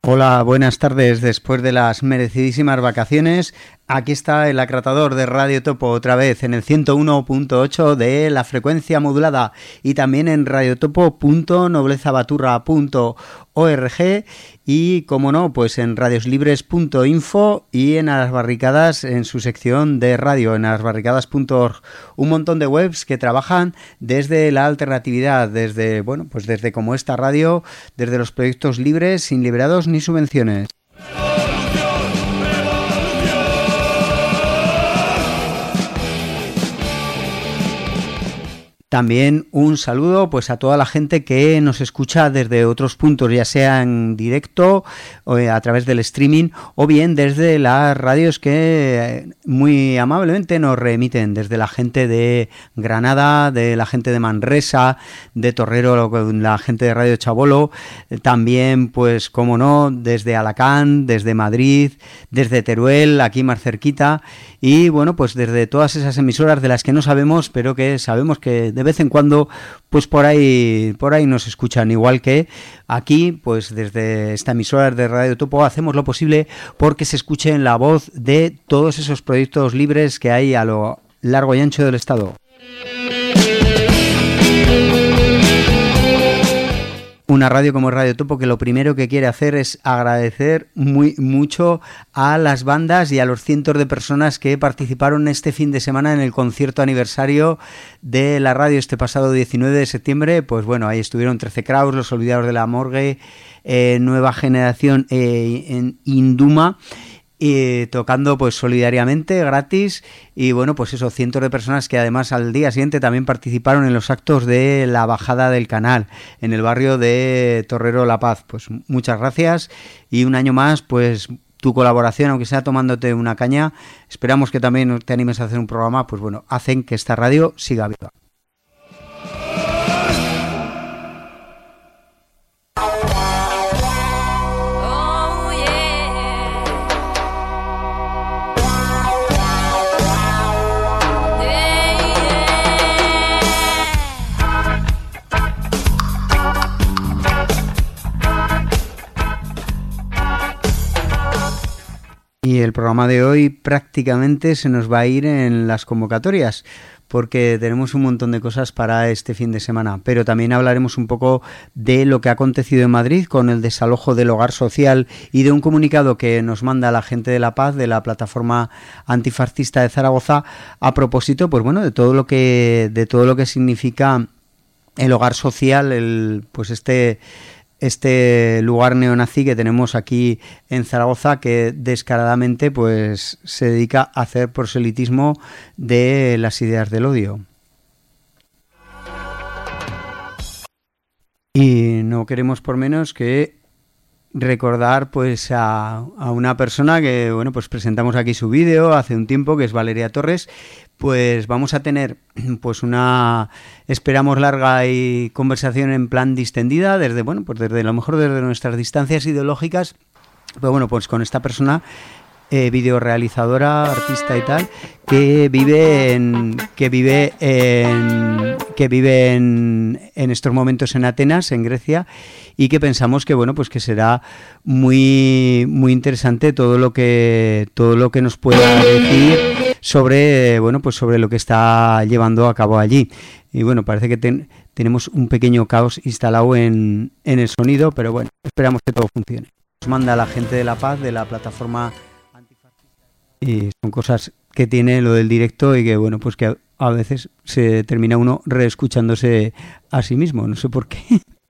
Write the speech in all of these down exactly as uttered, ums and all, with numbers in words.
Hola, buenas tardes. Después de las merecidísimas vacaciones, aquí está el acratador de Radio Topo otra vez en el ciento uno punto ocho de la frecuencia modulada y también en radiotopo punto noblezabaturra punto org y, como no, pues en radioslibres punto info y en A las Barricadas en su sección de radio, en a las barricadas punto org. Un montón de webs que trabajan desde la alternatividad, desde, bueno, pues desde como esta radio, desde los proyectos libres, sin liberados ni subvenciones. También un saludo pues a toda la gente que nos escucha desde otros puntos, ya sea en directo o a través del streaming o bien desde las radios que muy amablemente nos remiten, desde la gente de Granada, de la gente de Manresa, de Torrero, la gente de Radio Chabolo, también pues como no, desde Alacant, desde Madrid, desde Teruel, aquí más cerquita, y bueno, pues desde todas esas emisoras de las que no sabemos, pero que sabemos que de vez en cuando pues por ahí por ahí nos escuchan, igual que aquí pues desde esta emisora de Radio Topo hacemos lo posible porque se escuche la voz de todos esos proyectos libres que hay a lo largo y ancho del estado. Una radio como Radio Topo que lo primero que quiere hacer es agradecer muy mucho a las bandas y a los cientos de personas que participaron este fin de semana en el concierto aniversario de la radio este pasado diecinueve de septiembre. Pues bueno, ahí estuvieron trece Kraus, Los Olvidados de la Morgue, eh, Nueva Generación eh, en Induma, y tocando pues solidariamente, gratis, y bueno, pues eso, cientos de personas que además al día siguiente también participaron en los actos de la bajada del canal en el barrio de Torrero La Paz. Pues muchas gracias y un año más pues tu colaboración, aunque sea tomándote una caña, esperamos que también te animes a hacer un programa, pues bueno, hacen que esta radio siga viva. Y el programa de hoy prácticamente se nos va a ir en las convocatorias porque tenemos un montón de cosas para este fin de semana, pero también hablaremos un poco de lo que ha acontecido en Madrid con el desalojo del hogar social y de un comunicado que nos manda la gente de La Paz, de la plataforma antifascista de Zaragoza, a propósito, pues bueno, de todo lo que de todo lo que significa el hogar social, el pues este este lugar neonazi que tenemos aquí en Zaragoza, que descaradamente pues se dedica a hacer proselitismo de las ideas del odio. Y no queremos por menos que recordar pues a, a una persona que bueno pues presentamos aquí su vídeo hace un tiempo, que es Valeria Torres. Pues vamos a tener pues una, esperamos, larga y conversación en plan distendida desde bueno pues desde lo mejor desde nuestras distancias ideológicas, pero bueno pues con esta persona eh, videorealizadora, artista y tal, que vive en que vive en que vive en, en estos momentos en Atenas, en Grecia, y que pensamos que bueno pues que será muy muy interesante todo lo que todo lo que nos pueda decir sobre bueno pues sobre lo que está llevando a cabo allí. Y bueno, parece que ten, tenemos un pequeño caos instalado en, en el sonido, pero bueno, esperamos que todo funcione. Nos manda la gente de La Paz, de la plataforma antifascista, y son cosas que tiene lo del directo y que bueno pues que a, a veces se termina uno reescuchándose a sí mismo, no sé por qué.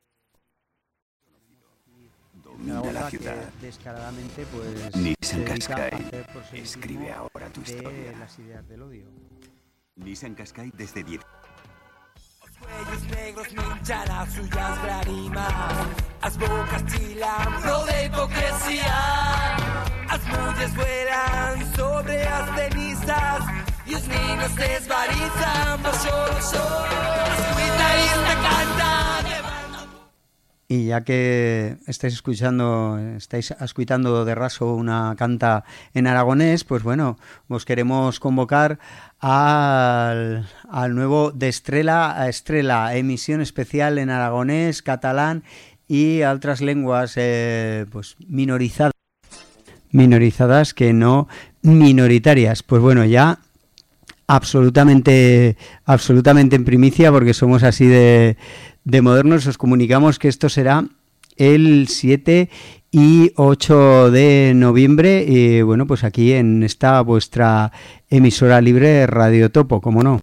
La ciudad. Descaradamente, pues, Nissan Qashqai escribe ahora tu historia. De las ideas del odio. Nissan Qashqai desde diez. Os cuellos negros minchan las suyas lágrimas, as bocas chilando de hipocresía, as mulles vuelan sobre as cenizas y os niños desvarizan por solo sol. As guitarristas cantan de banda. Y ya que estáis escuchando, estáis escuchando de raso una canta en aragonés, pues bueno, os queremos convocar al, al nuevo De Estrella a Estrella, emisión especial en aragonés, catalán y otras lenguas eh, pues minorizadas, minorizadas que no minoritarias. Pues bueno, ya absolutamente, absolutamente en primicia, porque somos así de, de modernos, os comunicamos que esto será el siete y ocho de noviembre, y bueno, pues aquí en esta vuestra emisora libre Radio Topo, como no.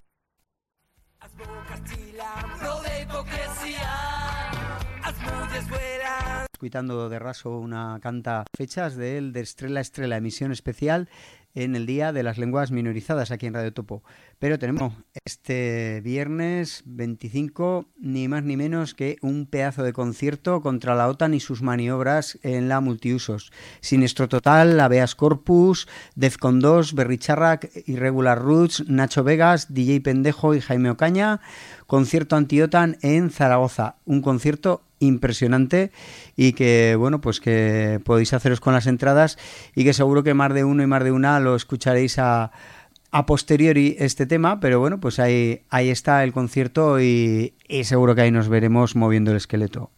Escuchando de raso una canta fechas del de Estrella Estrella, emisión especial en el Día de las Lenguas Minorizadas aquí en Radio Topo. Pero tenemos este viernes veinticinco ni más ni menos que un pedazo de concierto contra la OTAN y sus maniobras en la multiusos. Siniestro Total, Habeas Corpus, Defcon dos, Berricharrac, Irregular Roots, Nacho Vegas, D J Pendejo y Jaime Ocaña. Concierto anti-OTAN en Zaragoza. Un concierto impresionante y que, bueno, pues que podéis haceros con las entradas y que seguro que más de uno y más de una lo escucharéis a, a posteriori este tema, pero bueno, pues ahí, ahí está el concierto y, y seguro que ahí nos veremos moviendo el esqueleto.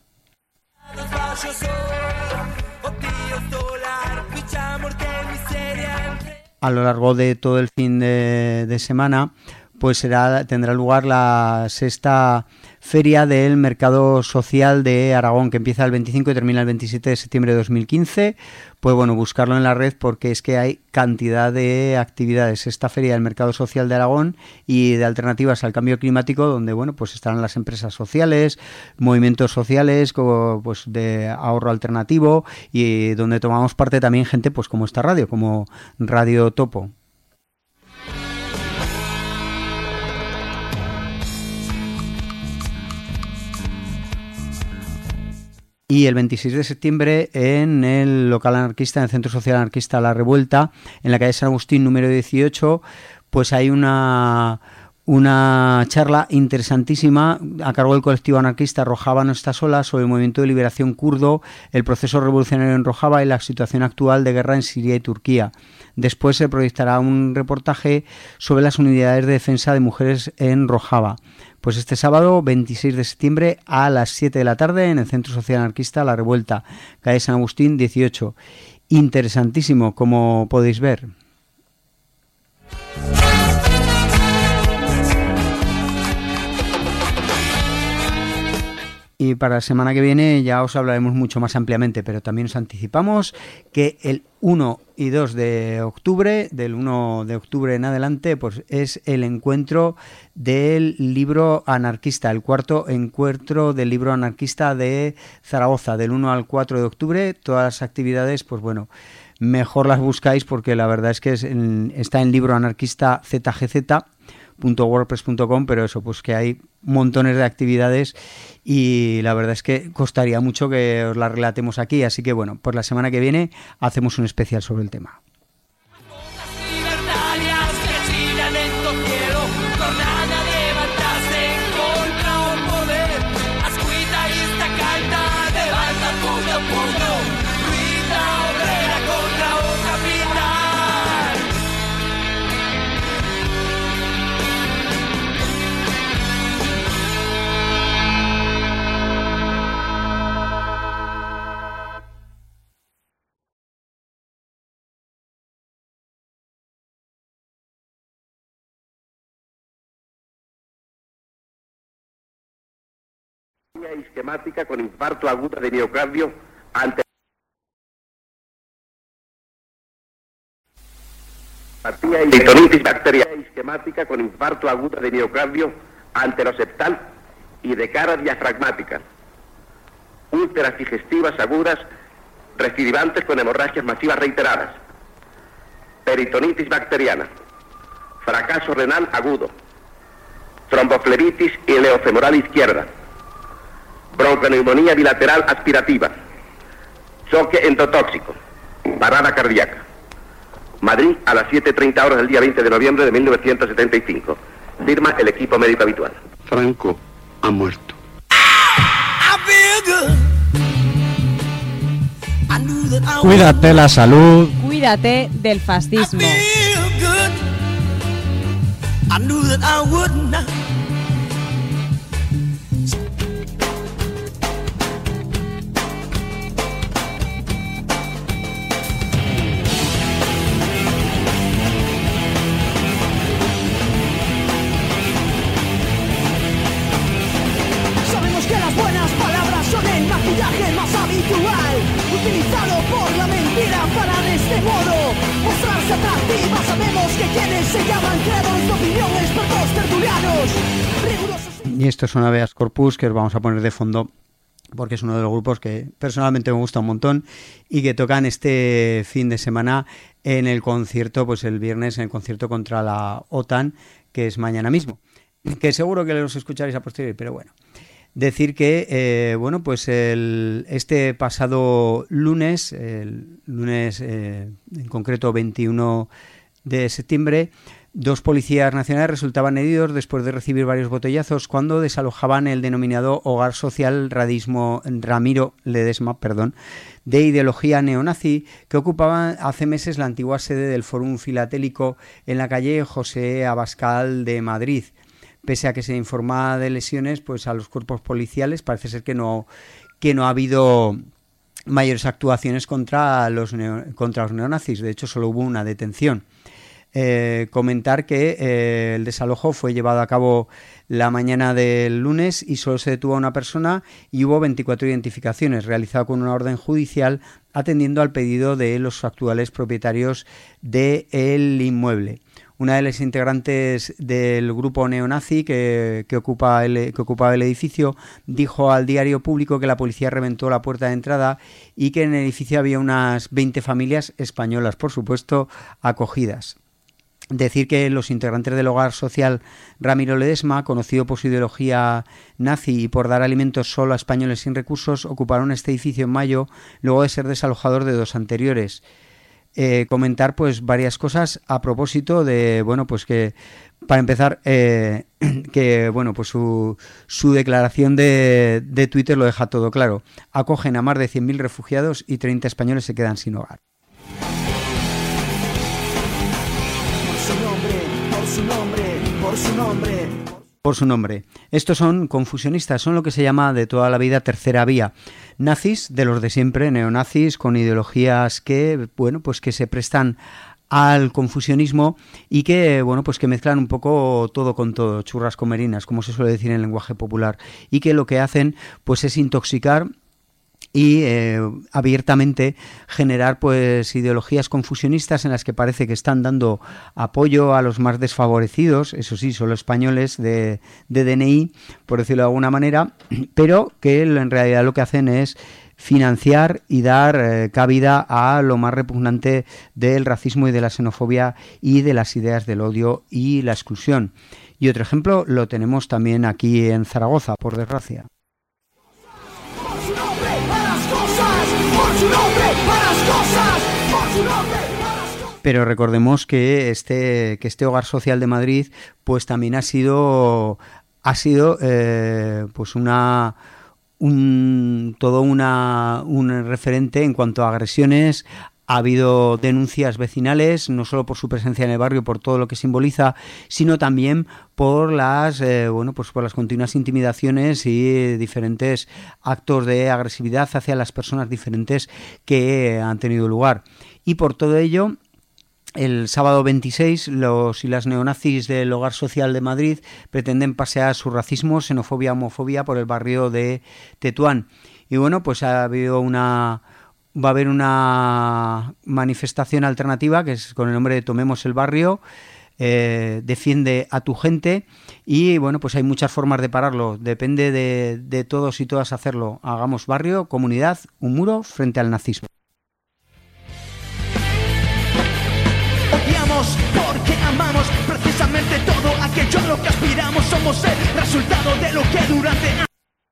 A lo largo de todo el fin de, de semana pues será, tendrá lugar la sexta Feria del Mercado Social de Aragón, que empieza el veinticinco y termina el veintisiete de septiembre de dos mil quince. Pues bueno, buscarlo en la red porque es que hay cantidad de actividades. Esta Feria del Mercado Social de Aragón y de alternativas al cambio climático, donde bueno, pues estarán las empresas sociales, movimientos sociales, como, pues de ahorro alternativo, y donde tomamos parte también gente pues como esta radio, como Radio Topo. Y el veintiséis de septiembre en el local anarquista, en el Centro Social Anarquista La Revuelta, en la calle San Agustín número dieciocho, pues hay una, una charla interesantísima a cargo del colectivo anarquista Rojava no está sola, sobre el movimiento de liberación kurdo, el proceso revolucionario en Rojava y la situación actual de guerra en Siria y Turquía. Después se proyectará un reportaje sobre las unidades de defensa de mujeres en Rojava. Pues este sábado veintiséis de septiembre a las siete de la tarde en el Centro Social Anarquista La Revuelta, calle San Agustín dieciocho. Interesantísimo, como podéis ver. Y para la semana que viene ya os hablaremos mucho más ampliamente, pero también os anticipamos que el uno y dos de octubre, del uno de octubre en adelante, pues es el encuentro del libro anarquista, el cuarto encuentro del libro anarquista de Zaragoza, del uno al cuatro de octubre. Todas las actividades, pues bueno, mejor las buscáis porque la verdad es que es en, está en libro anarquista z g z punto wordpress punto com, pero eso, pues que hay montones de actividades y la verdad es que costaría mucho que os las relatemos aquí, así que bueno, pues la semana que viene hacemos un especial sobre el tema. Isquemática con infarto agudo de miocardio ante peritonitis bacteriana isquemática con infarto agudo de miocardio anteroseptal y de cara diafragmática, úlceras digestivas agudas recidivantes con hemorragias masivas reiteradas, peritonitis bacteriana, fracaso renal agudo, tromboflebitis ileofemoral izquierda, bronconeumonía bilateral aspirativa, choque endotóxico, parada cardíaca. Madrid a las siete treinta horas del día veinte de noviembre de mil novecientos setenta y cinco. Firma el equipo médico habitual. Franco ha muerto. Cuídate la salud. Cuídate del fascismo. maquillaje más habitual, utilizado por la mentira para de este modo mostrarse atractiva. Sabemos que quienes se llaman creadores de opinión, expertos tertulianos, rigurosos. Y esto es un habeas corpus que os vamos a poner de fondo porque es uno de los grupos que personalmente me gusta un montón y que tocan este fin de semana en el concierto, pues el viernes en el concierto contra la OTAN, que es mañana mismo, que seguro que los escucharéis a posteriori, pero bueno. Decir que, eh, bueno, pues el, este pasado lunes, el lunes eh, en concreto veintiuno de septiembre, dos policías nacionales resultaban heridos después de recibir varios botellazos cuando desalojaban el denominado Hogar Social Radismo, Ramiro Ledesma, perdón, de ideología neonazi, que ocupaba hace meses la antigua sede del Fórum Filatélico en la calle José Abascal de Madrid. Pese a que se informa de lesiones, pues a los cuerpos policiales parece ser que no, que no ha habido mayores actuaciones contra los, neo, contra los neonazis. De hecho, solo hubo una detención. Eh, comentar que eh, el desalojo fue llevado a cabo la mañana del lunes y solo se detuvo a una persona y hubo veinticuatro identificaciones, realizado con una orden judicial atendiendo al pedido de los actuales propietarios del inmueble. Una de las integrantes del grupo neonazi que, que, ocupa el, que ocupaba el edificio dijo al diario Público que la policía reventó la puerta de entrada y que en el edificio había unas veinte familias españolas, por supuesto, acogidas. Decir que los integrantes del Hogar Social Ramiro Ledesma, conocido por su ideología nazi y por dar alimentos solo a españoles sin recursos, ocuparon este edificio en mayo luego de ser desalojados de dos anteriores. Eh, comentar pues varias cosas a propósito de, bueno, pues que para empezar eh, que bueno, pues su, su declaración de, de Twitter lo deja todo claro. Acogen a más de cien mil refugiados y treinta españoles se quedan sin hogar. Por su nombre, por su nombre, por su nombre. Por su nombre. Estos son confusionistas, son lo que se llama de toda la vida tercera vía. Nazis, de los de siempre, neonazis, con ideologías que, bueno, pues que se prestan al confusionismo y que, bueno, pues que mezclan un poco todo con todo, churras con merinas, como se suele decir en el lenguaje popular, y que lo que hacen, pues es intoxicar y eh, abiertamente generar pues ideologías confusionistas en las que parece que están dando apoyo a los más desfavorecidos, eso sí, son los españoles de, de D N I, por decirlo de alguna manera, pero que en realidad lo que hacen es financiar y dar eh, cabida a lo más repugnante del racismo y de la xenofobia y de las ideas del odio y la exclusión. Y otro ejemplo lo tenemos también aquí en Zaragoza, por desgracia. Pero recordemos que este que este Hogar Social de Madrid pues también ha sido ha sido eh, pues una un todo una un referente en cuanto a agresiones. Ha habido denuncias vecinales, no solo por su presencia en el barrio, por todo lo que simboliza, sino también por las eh, bueno, pues por las continuas intimidaciones y diferentes actos de agresividad hacia las personas diferentes que han tenido lugar. Y por todo ello, el sábado veintiséis, los y las neonazis del Hogar Social de Madrid pretenden pasear su racismo, xenofobia, homofobia por el barrio de Tetuán. Y bueno, pues ha habido una... Va a haber una manifestación alternativa que es con el nombre de Tomemos el Barrio, eh, defiende a tu gente y bueno, pues hay muchas formas de pararlo, depende de, de todos y todas hacerlo. Hagamos barrio, comunidad, un muro frente al nazismo. Odiamos porque amamos precisamente todo aquello a lo que aspiramos, somos el resultado de lo que durante años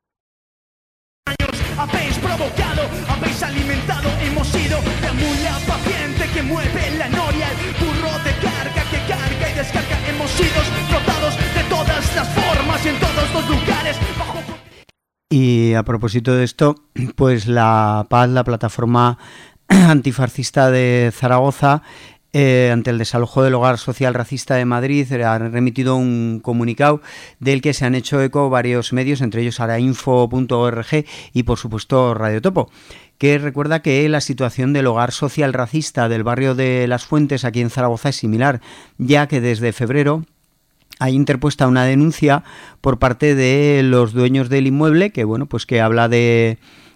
habéis provocado, habéis alimentado, hemos sido la mula paciente que mueve la noria, el burro de carga que carga y descarga, hemos sido explotados de todas las formas y en todos los lugares. Bajo... Y a propósito de esto, pues la Paz, la plataforma antifascista de Zaragoza, Eh, ante el desalojo del Hogar Social Racista de Madrid, ha remitido un comunicado del que se han hecho eco varios medios, entre ellos arainfo punto org y por supuesto Radio Topo, que recuerda que la situación del Hogar Social Racista del barrio de Las Fuentes aquí en Zaragoza es similar, ya que desde febrero hay interpuesta una denuncia por parte de los dueños del inmueble que bueno, pues que habla de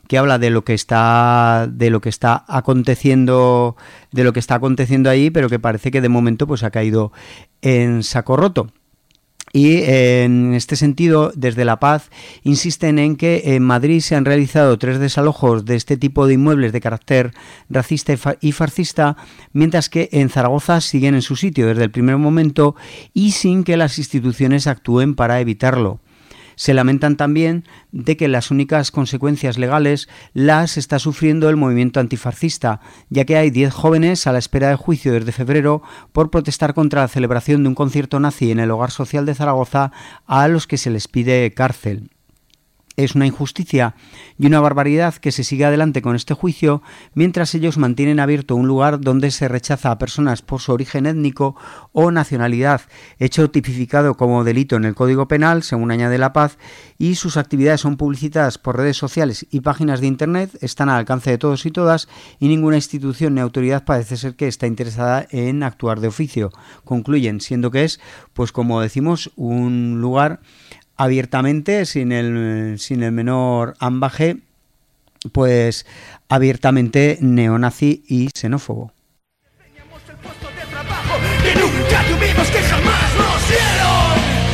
que habla de lo que está de lo que está aconteciendo de lo que está aconteciendo ahí, pero que parece que de momento pues ha caído en saco roto. Y eh, en este sentido, desde La Paz insisten en que en Madrid se han realizado tres desalojos de este tipo de inmuebles de carácter racista y, fa- y fascista, mientras que en Zaragoza siguen en su sitio desde el primer momento y sin que las instituciones actúen para evitarlo. Se lamentan también de que las únicas consecuencias legales las está sufriendo el movimiento antifascista, ya que hay diez jóvenes a la espera de juicio desde febrero por protestar contra la celebración de un concierto nazi en el Hogar Social de Zaragoza, a los que se les pide cárcel. Es una injusticia y una barbaridad que se siga adelante con este juicio mientras ellos mantienen abierto un lugar donde se rechaza a personas por su origen étnico o nacionalidad, hecho tipificado como delito en el Código Penal, según añade La Paz, y sus actividades son publicitadas por redes sociales y páginas de Internet, están al alcance de todos y todas, y ninguna institución ni autoridad parece ser que está interesada en actuar de oficio. Concluyen, siendo que es, pues como decimos, un lugar abiertamente, sin el, sin el menor ambaje, pues abiertamente neonazi y xenófobo. Teníamos el puesto de trabajo que nunca tuvimos, que jamás nos dieron.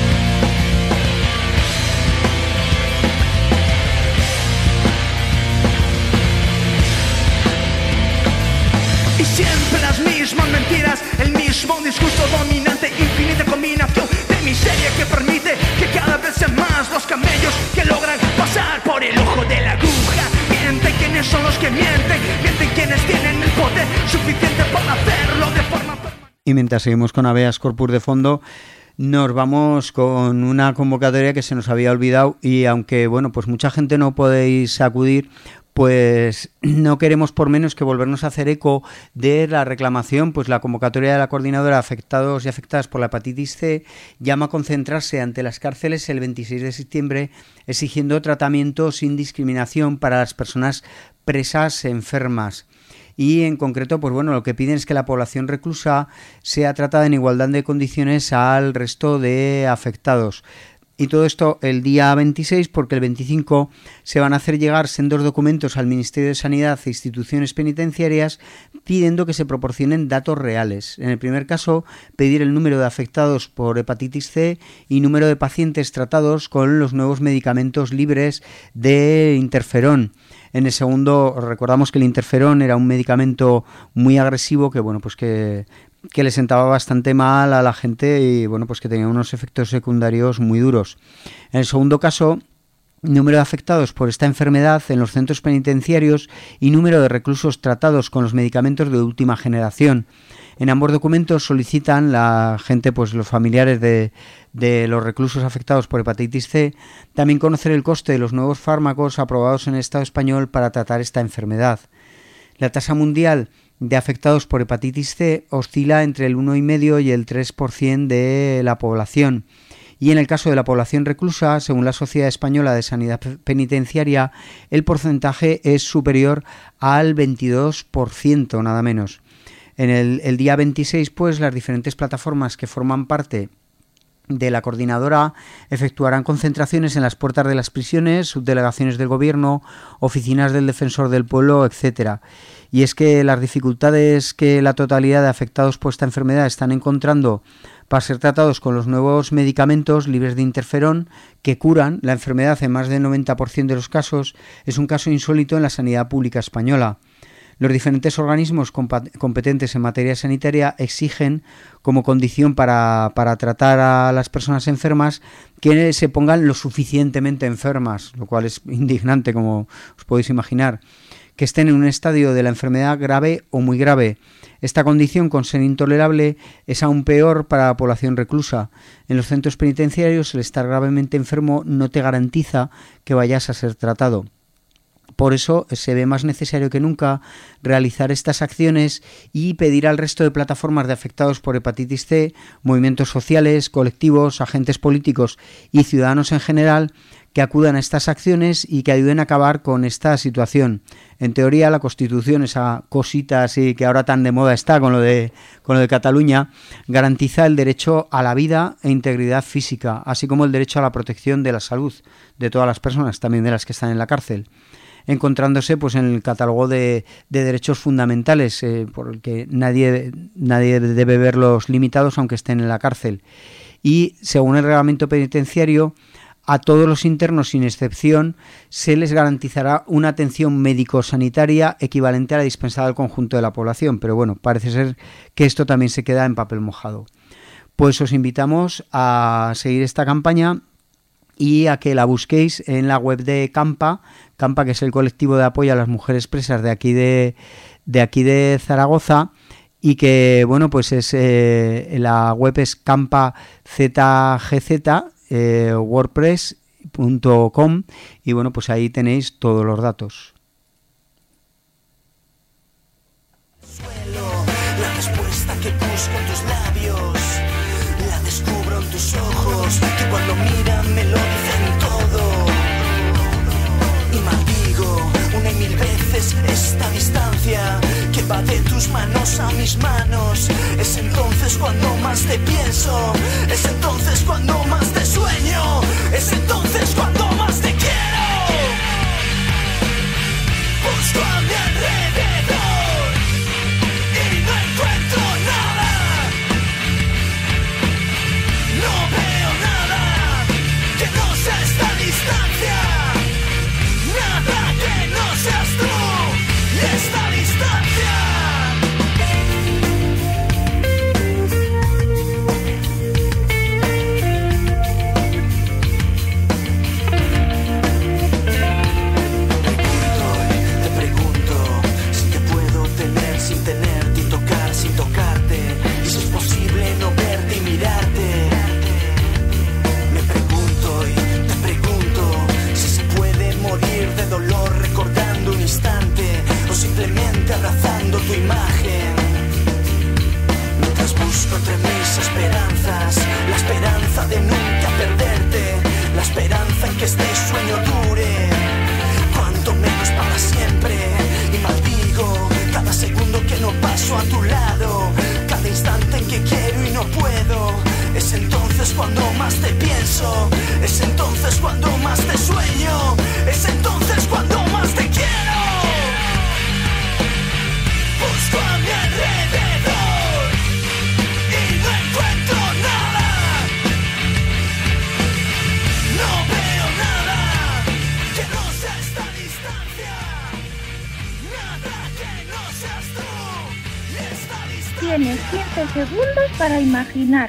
Y siempre las mismas mentiras, el mismo discurso dominante, infinita combinación de miseria que permite que cada vez sean más los camellos que logran pasar por el ojo de la aguja. Mienten quienes son los que mienten, mienten quienes tienen el poder suficiente para hacerlo de forma permanente. Y mientras seguimos con Habeas Corpus de fondo, nos vamos con una convocatoria que se nos había olvidado, y aunque bueno, pues mucha gente no podéis acudir, pues no queremos por menos que volvernos a hacer eco de la reclamación. Pues la convocatoria de la Coordinadora de Afectados y Afectadas por la Hepatitis C llama a concentrarse ante las cárceles el veintiséis de septiembre, exigiendo tratamiento sin discriminación para las personas presas enfermas. Y en concreto, pues bueno, lo que piden es que la población reclusa sea tratada en igualdad de condiciones al resto de afectados. Y todo esto el día veintiséis, porque el veinticinco se van a hacer llegar sendos documentos al Ministerio de Sanidad e instituciones penitenciarias pidiendo que se proporcionen datos reales. En el primer caso, pedir el número de afectados por hepatitis C y número de pacientes tratados con los nuevos medicamentos libres de interferón. En el segundo, recordamos que el interferón era un medicamento muy agresivo que, bueno, pues que... que le sentaba bastante mal a la gente y bueno, pues que tenía unos efectos secundarios muy duros. En el segundo caso, número de afectados por esta enfermedad en los centros penitenciarios y número de reclusos tratados con los medicamentos de última generación. En ambos documentos solicitan la gente, pues los familiares de, de los reclusos afectados por hepatitis C, también conocer el coste de los nuevos fármacos aprobados en el Estado español para tratar esta enfermedad. La tasa mundial de afectados por hepatitis C oscila entre el uno coma cinco y el tres por ciento de la población. Y en el caso de la población reclusa, según la Sociedad Española de Sanidad Penitenciaria, el porcentaje es superior al veintidós por ciento, nada menos. En el, el día veintiséis, pues, las diferentes plataformas que forman parte de la coordinadora efectuarán concentraciones en las puertas de las prisiones, subdelegaciones del gobierno, oficinas del defensor del pueblo, etcétera. Y es que las dificultades que la totalidad de afectados por esta enfermedad están encontrando para ser tratados con los nuevos medicamentos libres de interferón que curan la enfermedad en más del noventa por ciento de los casos es un caso insólito en la sanidad pública española. Los diferentes organismos competentes en materia sanitaria exigen como condición para, para tratar a las personas enfermas que se pongan lo suficientemente enfermas, lo cual es indignante, como os podéis imaginar, que estén en un estadio de la enfermedad grave o muy grave. Esta condición, con ser intolerable, es aún peor para la población reclusa. En los centros penitenciarios, el estar gravemente enfermo no te garantiza que vayas a ser tratado. Por eso se ve más necesario que nunca realizar estas acciones y pedir al resto de plataformas de afectados por hepatitis C, movimientos sociales, colectivos, agentes políticos y ciudadanos en general que acudan a estas acciones y que ayuden a acabar con esta situación. En teoría, la Constitución, esa cosita así que ahora tan de moda está con lo de, con lo de Cataluña, garantiza el derecho a la vida e integridad física, así como el derecho a la protección de la salud de todas las personas, también de las que están en la cárcel. encontrándose pues en el catálogo de, de derechos fundamentales, eh, por el que nadie, nadie debe verlos limitados aunque estén en la cárcel. Y según el reglamento penitenciario, a todos los internos sin excepción se les garantizará una atención médico-sanitaria equivalente a la dispensada al conjunto de la población, pero bueno, parece ser que esto también se queda en papel mojado. Pues os invitamos a seguir esta campaña y a que la busquéis en la web de Campa, Campa, que es el colectivo de apoyo a las mujeres presas de aquí de, de aquí de Zaragoza, y que, bueno, pues es eh, la web es campa punto z g z, eh, wordpress punto com, y bueno, pues ahí tenéis todos los datos. La respuesta que busco en tus labios la descubro en tus ojos, que cuando miran me lo dicen todo. Y maldigo una y mil veces esta distancia que va de tus manos a mis manos. Es entonces cuando más te pienso, es entonces cuando más te sueño, es entonces cuando más te quiero. Busco a mi alrededor y no encuentro nada, no veo nada que no sea esta distancia, nada que no seas tú y esta distancia. Sin tenerte y tocar sin tocarte, y si es posible no verte y mirarte. Me pregunto y te pregunto si se puede morir de dolor recordando un instante o simplemente abrazando tu imagen. Mientras busco entre mis esperanzas la esperanza de nunca perderte, la esperanza en que este sueño dure cuanto menos para siempre, y maldigo cada segundo que no paso a tu lado, cada instante en que quiero y no puedo. Es entonces cuando más te pienso, es entonces cuando más te sueño, es entonces cuando más te quiero. Busco a mi alrededor y no encuentro nada, no veo nada que no sea esta distancia, nada que no seas tú y esta distancia. Tienes quince segundos para imaginar.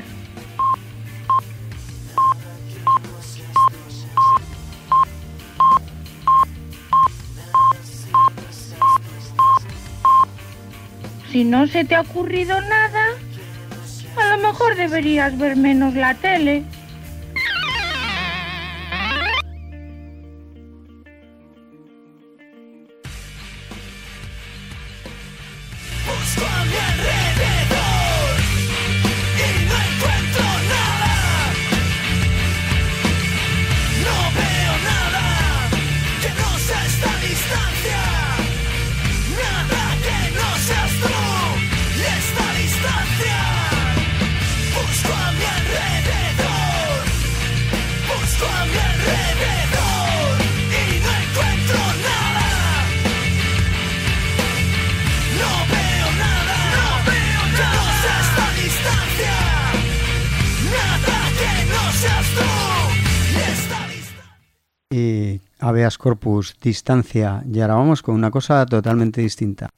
Si no se te ha ocurrido nada, a lo mejor deberías ver menos la tele. Busco a mi alrededor y no encuentro nada, no veo nada que no sea esta distancia, nada que no seas tú y esta distancia. Busco a mi alrededor, busco a mi alrededor y no encuentro nada, no veo nada, no veo nada que no sea esta distancia, nada que no seas tú y esta distancia. Y habeas corpus, distancia, y ahora vamos con una cosa totalmente distinta.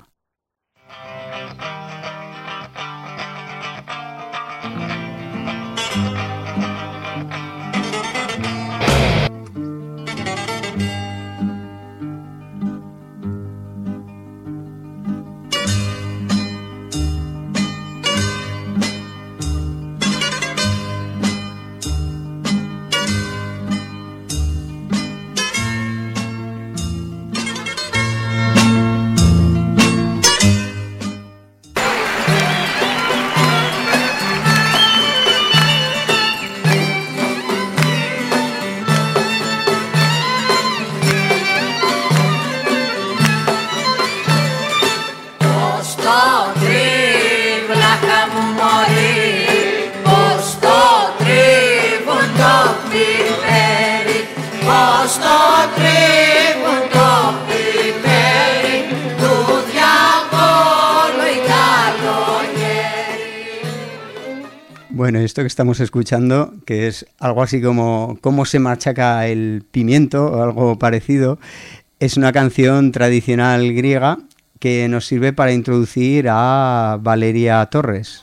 Bueno, esto que estamos escuchando, que es algo así como cómo se machaca el pimiento o algo parecido, es una canción tradicional griega que nos sirve para introducir a Valeria Torres.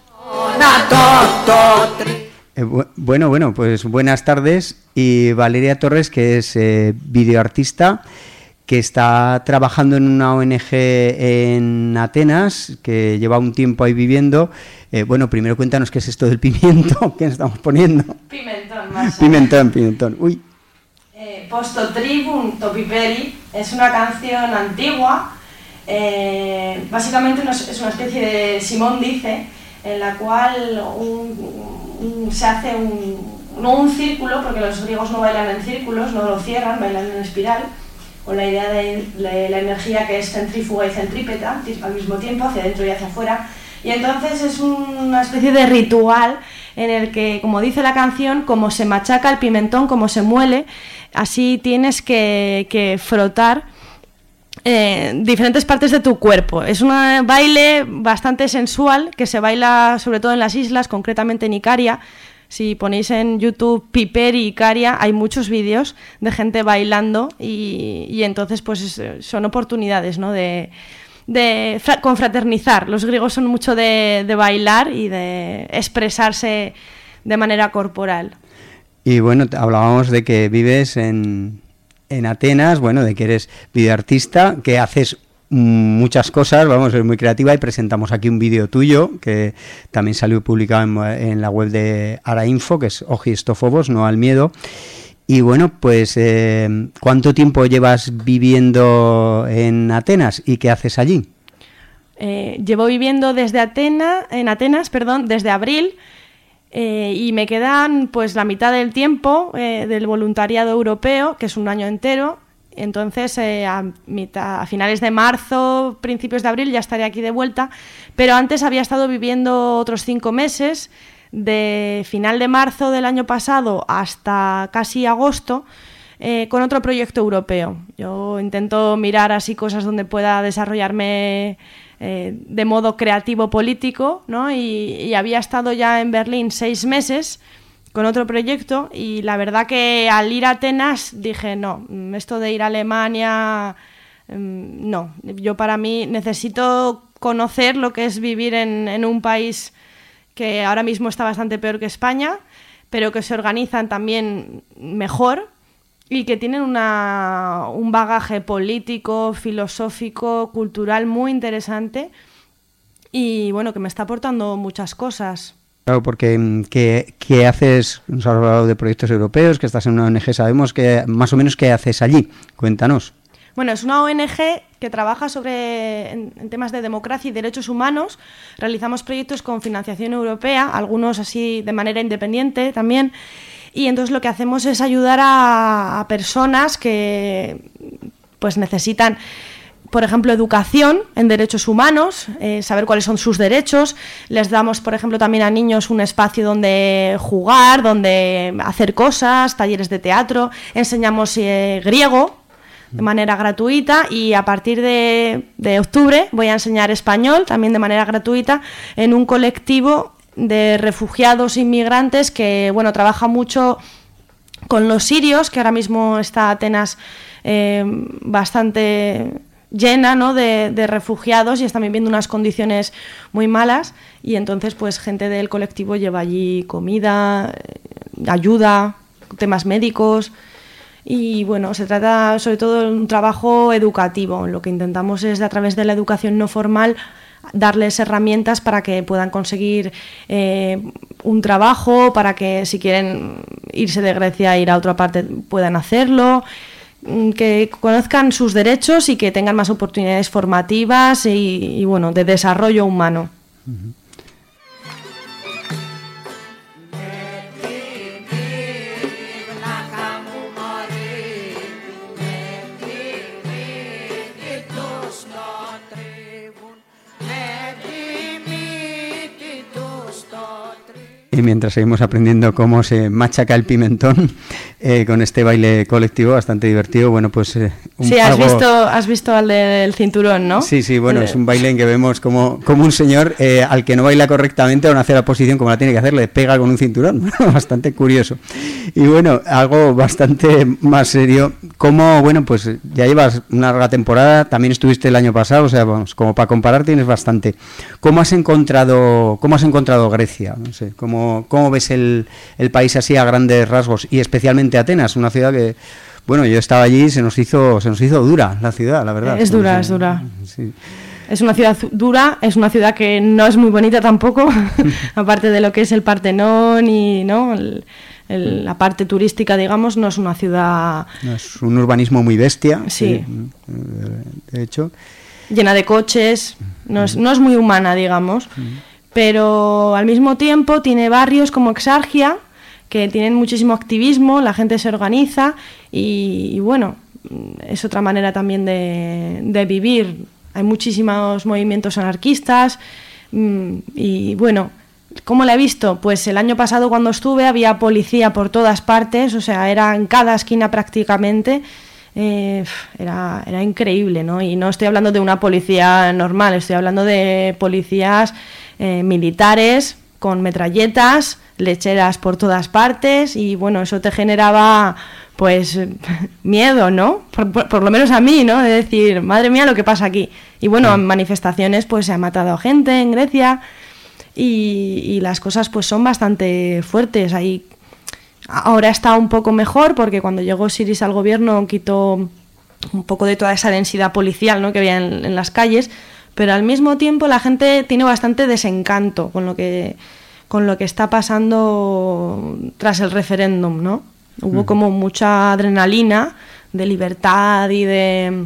Eh, bu- bueno, bueno, pues buenas tardes. Y Valeria Torres, que es eh, videoartista, que está trabajando en una O N Ge en Atenas, que lleva un tiempo ahí viviendo. Eh, bueno, primero cuéntanos qué es esto del pimiento que estamos poniendo. Pimentón, más. Pimentón, pimentón. Uy. Eh, Posto Tribun Topiperi es una canción antigua, eh, básicamente una- es una especie de Simón dice, en la cual un, un- se hace un, no un círculo, porque los griegos no bailan en círculos, no lo cierran, bailan en espiral, con la idea de, de la energía que es centrífuga y centrípeta al mismo tiempo, hacia adentro y hacia afuera. Y entonces es una especie de ritual en el que, como dice la canción, como se machaca el pimentón, como se muele, así tienes que, que frotar eh, diferentes partes de tu cuerpo. Es un baile bastante sensual que se baila sobre todo en las islas, concretamente en Icaria. Si ponéis en YouTube Piperi y Icaria, hay muchos vídeos de gente bailando y, y entonces pues es, son oportunidades, ¿no? de, de fra- confraternizar. Los griegos son mucho de, de bailar y de expresarse de manera corporal. Y bueno, te- hablábamos de que vives en, en Atenas, bueno, de que eres videoartista, que haces mm, muchas cosas, vamos, eres muy creativa y presentamos aquí un vídeo tuyo que también salió publicado en, en la web de Arainfo, que es Ogistofobos, no al miedo. Y bueno, pues eh, ¿cuánto tiempo llevas viviendo en Atenas y qué haces allí? Eh, llevo viviendo desde Atena, en Atenas, perdón, desde abril. Eh, y me quedan pues la mitad del tiempo eh, del voluntariado europeo, que es un año entero. Entonces eh, a, mitad, a finales de marzo, principios de abril ya estaré aquí de vuelta, pero antes había estado viviendo otros cinco meses, de final de marzo del año pasado hasta casi agosto, eh, con otro proyecto europeo. Yo intento mirar así cosas donde pueda desarrollarme Eh, de modo creativo político, ¿no? y, y había estado ya en Berlín seis meses con otro proyecto y la verdad que al ir a Atenas dije no, esto de ir a Alemania no, yo para mí necesito conocer lo que es vivir en, en un país que ahora mismo está bastante peor que España, pero que se organizan también mejor y que tienen una, un bagaje político, filosófico, cultural muy interesante y bueno, que me está aportando muchas cosas. Claro, porque ¿qué, qué haces? Nos has hablado de proyectos europeos, que estás en una O N Ge, sabemos que más o menos qué haces allí. Cuéntanos. Bueno, es una O N Ge que trabaja sobre en, en temas de democracia y derechos humanos. Realizamos proyectos con financiación europea, algunos así de manera independiente también. Y entonces lo que hacemos es ayudar a, a personas que pues necesitan, por ejemplo, educación en derechos humanos, eh, saber cuáles son sus derechos. Les damos, por ejemplo, también a niños un espacio donde jugar, donde hacer cosas, talleres de teatro. Enseñamos eh, griego de manera gratuita y a partir de, de octubre voy a enseñar español también de manera gratuita en un colectivo de refugiados inmigrantes que bueno trabaja mucho con los sirios, que ahora mismo está Atenas eh, bastante llena, ¿no? de, de refugiados y están viviendo unas condiciones muy malas y entonces pues gente del colectivo lleva allí comida, ayuda, temas médicos y bueno, se trata sobre todo de un trabajo educativo. Lo que intentamos es a través de la educación no formal darles herramientas para que puedan conseguir eh, un trabajo, para que si quieren irse de Grecia e ir a otra parte puedan hacerlo, que conozcan sus derechos y que tengan más oportunidades formativas y, y bueno, de desarrollo humano. Uh-huh. Y mientras seguimos aprendiendo cómo se machaca el pimentón, eh, con este baile colectivo bastante divertido. Bueno, pues eh, un, sí, has algo... visto, has visto al del cinturón, ¿no? Sí, sí, bueno, el... es un baile en que vemos como, como un señor eh, al que no baila correctamente o no hace la posición como la tiene que hacer, le pega con un cinturón. Bastante curioso. Y bueno, algo bastante más serio, como, bueno, pues ya llevas una larga temporada, también estuviste el año pasado, o sea, vamos, como para comparar tienes bastante. ¿Cómo has encontrado, cómo has encontrado Grecia? No sé, ¿cómo, cómo ves el, el país así a grandes rasgos? Y especialmente Atenas, una ciudad que, bueno, yo estaba allí y se nos hizo, se nos hizo dura la ciudad, la verdad. Es dura, no sé, es dura. Sí. Es una ciudad dura, es una ciudad que no es muy bonita tampoco, aparte de lo que es el Partenón y no el, el, la parte turística, digamos, no es una ciudad... No, es un urbanismo muy bestia, sí. De hecho. Llena de coches, no es, no es muy humana, digamos, pero al mismo tiempo tiene barrios como Exargia, que tienen muchísimo activismo, la gente se organiza y, y bueno, es otra manera también de, de vivir. Hay muchísimos movimientos anarquistas y bueno, ¿cómo la he visto? Pues el año pasado cuando estuve había policía por todas partes, o sea, era en cada esquina prácticamente, eh, era, era increíble, ¿no? Y no estoy hablando de una policía normal, estoy hablando de policías eh, militares con metralletas, lecheras por todas partes y bueno, eso te generaba pues miedo, ¿no? Por, por, por lo menos a mí, ¿no? De decir, madre mía, lo que pasa aquí. Y bueno, en manifestaciones pues se ha matado gente en Grecia y, y las cosas pues son bastante fuertes. Ahí ahora está un poco mejor porque cuando llegó Syriza al gobierno quitó un poco de toda esa densidad policial, ¿no? Que había en, en las calles, pero al mismo tiempo la gente tiene bastante desencanto con lo que con lo que está pasando tras el referéndum, ¿no? Hubo como mucha adrenalina de libertad y de,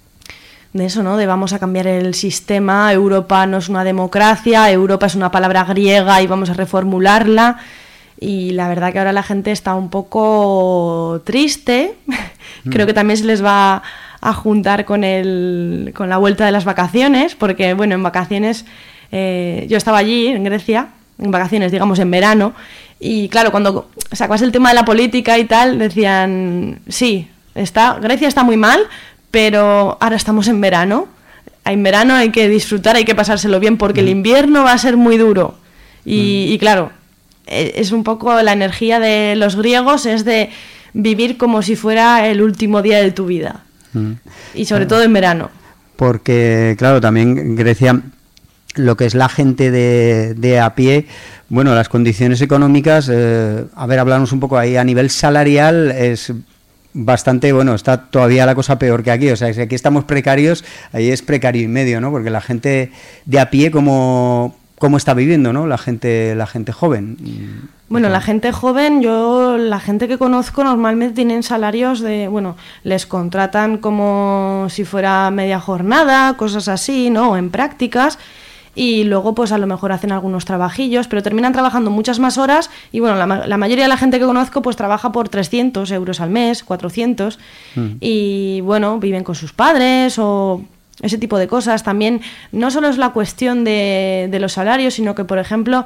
de eso, ¿no? De vamos a cambiar el sistema, Europa no es una democracia, Europa es una palabra griega y vamos a reformularla. Y la verdad que ahora la gente está un poco triste. Creo que también se les va a juntar con, el, con la vuelta de las vacaciones, porque, bueno, en vacaciones, eh, yo estaba allí, en Grecia, en vacaciones, digamos, en verano, y claro, cuando sacabas el tema de la política y tal, decían, sí, está, Grecia está muy mal, pero ahora estamos en verano, en verano hay que disfrutar, hay que pasárselo bien, porque el invierno va a ser muy duro, y, y claro, es un poco la energía de los griegos, es de vivir como si fuera el último día de tu vida, y sobre todo en verano. Porque, claro, también Grecia... lo que es la gente de, de a pie, bueno, las condiciones económicas, eh, a ver, hablamos un poco ahí, a nivel salarial es bastante, bueno, está todavía la cosa peor que aquí, o sea, si aquí estamos precarios, ahí es precario y medio, ¿no? Porque la gente de a pie, ¿cómo, cómo está viviendo, ¿no? La gente, la gente joven. Bueno, la gente joven, yo, la gente que conozco normalmente tienen salarios de, bueno, les contratan como si fuera media jornada, cosas así, ¿no? O en prácticas. Y luego pues a lo mejor hacen algunos trabajillos, pero terminan trabajando muchas más horas y bueno, la, la mayoría de la gente que conozco pues trabaja por trescientos euros al mes, cuatrocientos, mm. y bueno, viven con sus padres o ese tipo de cosas. También no solo es la cuestión de, de los salarios, sino que por ejemplo,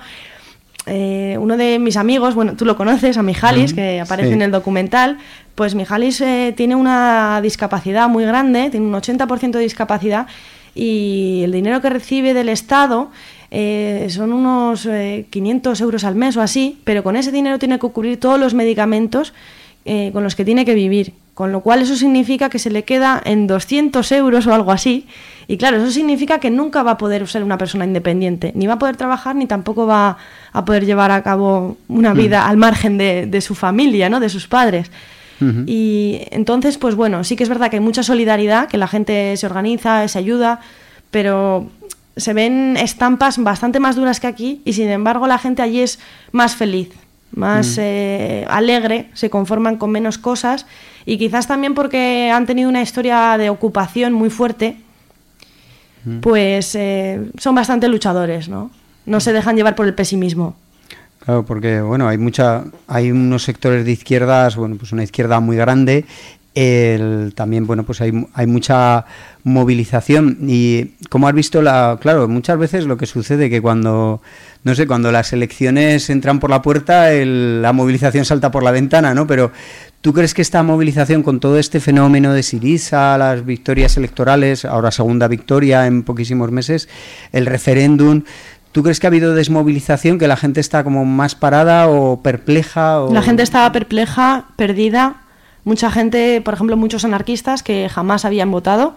eh, uno de mis amigos, bueno, tú lo conoces, a Mijalis, mm, que aparece sí. en el documental, pues Mijalis eh, tiene una discapacidad muy grande, tiene un ochenta por ciento de discapacidad, y el dinero que recibe del Estado eh, son unos eh, quinientos euros al mes o así, pero con ese dinero tiene que cubrir todos los medicamentos eh, con los que tiene que vivir, con lo cual eso significa que se le queda en doscientos euros o algo así, y claro, eso significa que nunca va a poder ser una persona independiente, ni va a poder trabajar ni tampoco va a poder llevar a cabo una vida mm. al margen de, de su familia, ¿no? De sus padres. Uh-huh. Y entonces, pues bueno, sí que es verdad que hay mucha solidaridad, que la gente se organiza, se ayuda, pero se ven estampas bastante más duras que aquí y sin embargo la gente allí es más feliz, más uh-huh. eh, alegre, se conforman con menos cosas y quizás también porque han tenido una historia de ocupación muy fuerte, uh-huh. pues eh, son bastante luchadores, ¿no? No se dejan llevar por el pesimismo. Claro, porque bueno, hay mucha, hay unos sectores de izquierdas, bueno, pues una izquierda muy grande El, también, bueno, pues hay, hay mucha movilización. Y como has visto, la, claro, muchas veces lo que sucede que cuando, no sé, cuando las elecciones entran por la puerta, el, la movilización salta por la ventana, ¿no? Pero ¿tú crees que esta movilización, con todo este fenómeno de Syriza, las victorias electorales, ahora segunda victoria en poquísimos meses, el referéndum, ¿tú crees que ha habido desmovilización, que la gente está como más parada o perpleja? O... La gente estaba perpleja, perdida. Mucha gente, por ejemplo, muchos anarquistas que jamás habían votado,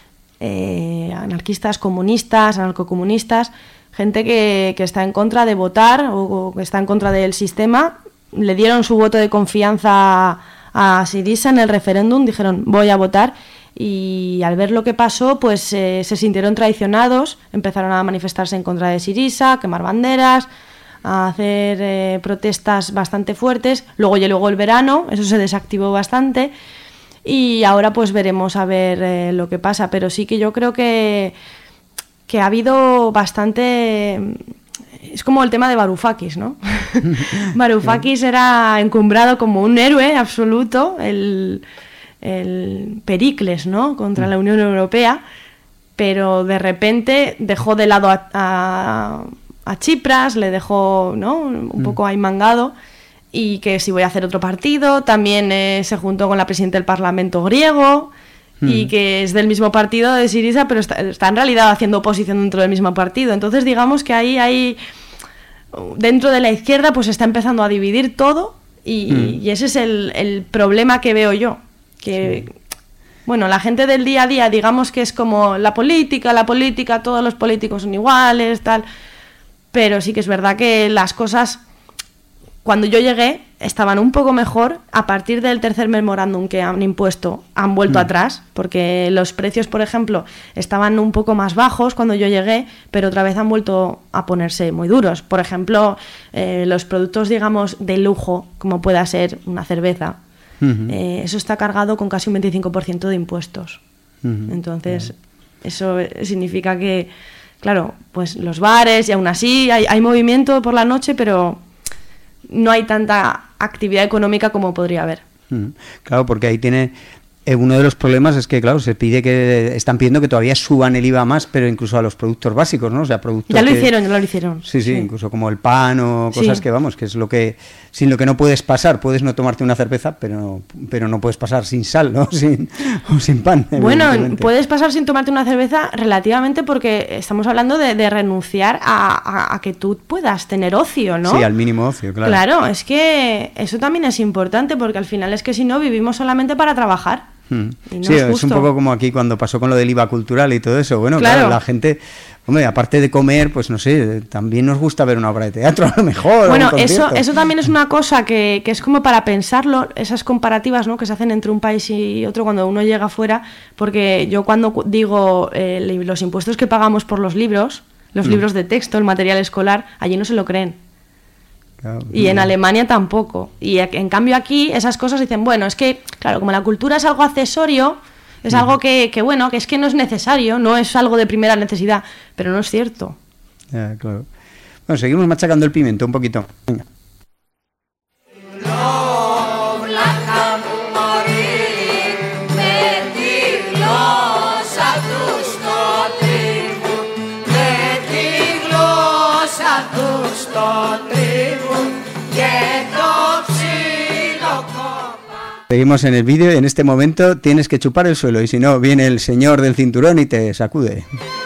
eh, anarquistas, comunistas, anarcocomunistas, gente que, que está en contra de votar o, o que está en contra del sistema, le dieron su voto de confianza a Syriza en el referéndum, dijeron voy a votar, y al ver lo que pasó, pues eh, se sintieron traicionados, empezaron a manifestarse en contra de Syriza, a quemar banderas, a hacer eh, protestas bastante fuertes. Luego llegó el verano, eso se desactivó bastante, y ahora pues veremos a ver eh, lo que pasa. Pero sí que yo creo que, que ha habido bastante... Es como el tema de Varoufakis, ¿no? Varoufakis era encumbrado como un héroe absoluto, el, el Pericles, ¿no?, contra la Unión Europea, pero de repente dejó de lado a... a a Tsipras, le dejó, ¿no?, un poco ahí mangado, y que si voy a hacer otro partido, también eh, se juntó con la presidenta del Parlamento griego, mm. y que es del mismo partido de Syriza, pero está, está en realidad haciendo oposición dentro del mismo partido. Entonces digamos que ahí hay, dentro de la izquierda, pues está empezando a dividir todo, y, mm. y ese es el, el problema que veo yo, que... Sí. Bueno, la gente del día a día, digamos que es como la política, la política, todos los políticos son iguales, tal... Pero sí que es verdad que las cosas, cuando yo llegué, estaban un poco mejor. A partir del tercer memorándum que han impuesto, han vuelto mm. atrás, porque los precios, por ejemplo, estaban un poco más bajos cuando yo llegué, pero otra vez han vuelto a ponerse muy duros. Por ejemplo, eh, los productos, digamos, de lujo, como pueda ser una cerveza, mm-hmm. eh, eso está cargado con casi un veinticinco por ciento de impuestos. Mm-hmm. Entonces, mm. eso significa que... Claro, pues los bares, y aún así hay, hay movimiento por la noche, pero no hay tanta actividad económica como podría haber. Claro, porque ahí tiene... Eh, uno de los problemas es que, claro, se pide que... Están pidiendo que todavía suban el I V A más, pero incluso a los productos básicos, ¿no? O sea, productos Ya lo que, hicieron, ya lo hicieron. Sí, sí, sí, incluso como el pan o cosas sí. que, vamos, que es lo que... Sin lo que no puedes pasar. Puedes no tomarte una cerveza, pero, pero no puedes pasar sin sal, ¿no? Sin, o sin pan. Bueno, puedes pasar sin tomarte una cerveza relativamente, porque estamos hablando de, de renunciar a, a, a que tú puedas tener ocio, ¿no? Sí, al mínimo ocio, claro. Claro, es que eso también es importante, porque al final es que si no, vivimos solamente para trabajar. Hmm. No sí, es, es un poco como aquí cuando pasó con lo del I V A cultural y todo eso. Bueno, claro, claro, la gente, hombre, aparte de comer, pues no sé, también nos gusta ver una obra de teatro, a lo mejor. Bueno, eso, eso también es una cosa que, que es como para pensarlo, esas comparativas, ¿no?, que se hacen entre un país y otro cuando uno llega afuera, porque yo cuando digo eh, los impuestos que pagamos por los libros, los hmm. libros de texto, el material escolar, allí no se lo creen. Claro, y en Alemania tampoco. Y en cambio aquí esas cosas dicen, bueno, es que, claro, como la cultura es algo accesorio, es uh-huh. algo que, que, bueno, que es que no es necesario, no es algo de primera necesidad, pero no es cierto. Yeah, claro. Bueno, seguimos machacando el pimiento un poquito. Venga. Seguimos en el vídeo y en este momento tienes que chupar el suelo, y si no, viene el señor del cinturón y te sacude.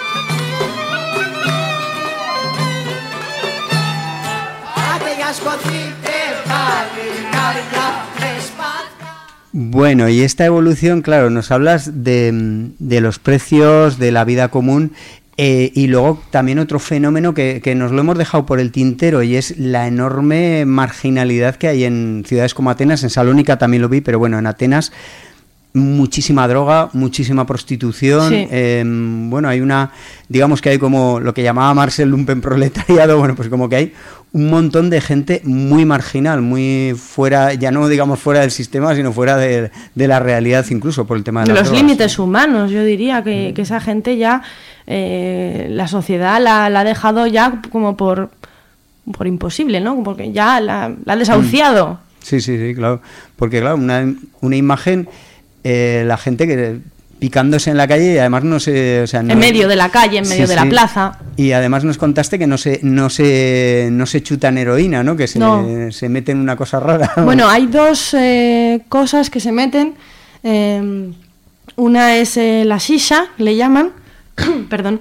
Bueno, y esta evolución, claro, nos hablas de, de los precios, de la vida común. Eh, y luego también otro fenómeno que, que nos lo hemos dejado por el tintero, y es la enorme marginalidad que hay en ciudades como Atenas. En Salónica también lo vi, pero bueno, en Atenas muchísima droga, muchísima prostitución. Sí. Eh, bueno, hay una, digamos que hay como lo que llamaba Marx el lumpenproletariado. Bueno, pues como que hay un montón de gente muy marginal, muy fuera, ya no digamos fuera del sistema, sino fuera de, de la realidad, incluso por el tema de, de las los drogas. Límites humanos, yo diría que, que esa gente ya, eh, la sociedad la, la ha dejado ya como por, por imposible, ¿no? Porque ya la, la ha desahuciado. Sí, sí, sí, claro. Porque claro, una, una imagen eh, la gente que picándose en la calle y además no se... O sea, no, en medio de la calle, en medio sí, de la sí. plaza. Y además nos contaste que no se no se, no se chutan heroína, ¿no? Que se, no. se meten una cosa rara. Bueno, hay dos eh, cosas que se meten. Eh, una es eh, la shisha, le llaman, perdón,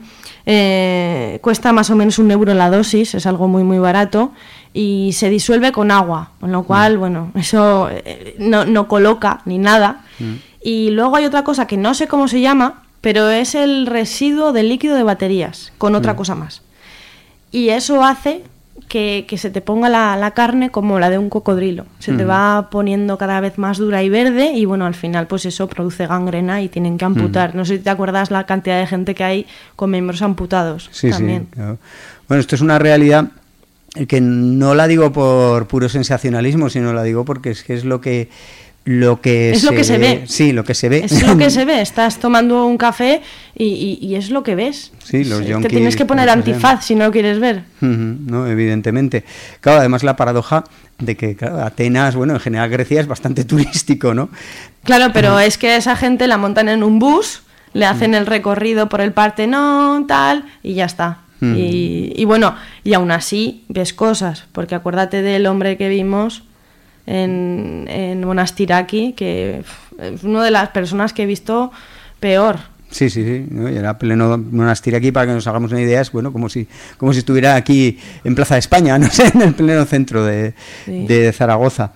eh, cuesta más o menos un euro la dosis, es algo muy muy barato y se disuelve con agua, con lo cual, mm. bueno, eso eh, no, no coloca ni nada. Mm. Y luego hay otra cosa que no sé cómo se llama, pero es el residuo del líquido de baterías, con otra mm. cosa más. Y eso hace que, que se te ponga la, la carne como la de un cocodrilo. Se mm. te va poniendo cada vez más dura y verde y bueno, al final pues eso produce gangrena y tienen que amputar. Mm. No sé si te acuerdas la cantidad de gente que hay con miembros amputados. Sí, también. Sí. Claro. Bueno, esto es una realidad que no la digo por puro sensacionalismo, sino la digo porque es que es lo que... Lo que es se lo que se ve. ve. Sí, lo que se ve. Es lo que se ve. Estás tomando un café y, y, y es lo que ves. Sí, los es que tienes que poner antifaz si no lo quieres ver. Uh-huh, no, evidentemente. Claro, además la paradoja de que claro, Atenas, bueno, en general Grecia es bastante turístico, ¿no? Claro, pero uh-huh. es que esa gente la montan en un bus, le hacen uh-huh. el recorrido por el Partenón, tal, y ya está. Uh-huh. Y, y bueno, y aún así ves cosas, porque acuérdate del hombre que vimos en, en Monastiraki, que es una de las personas que he visto peor. Sí, sí, sí, ¿no? Y era pleno Monastiraki, para que nos hagamos una idea, es bueno, como si como si estuviera aquí en Plaza de España, no sé, en el pleno centro de, sí. de Zaragoza.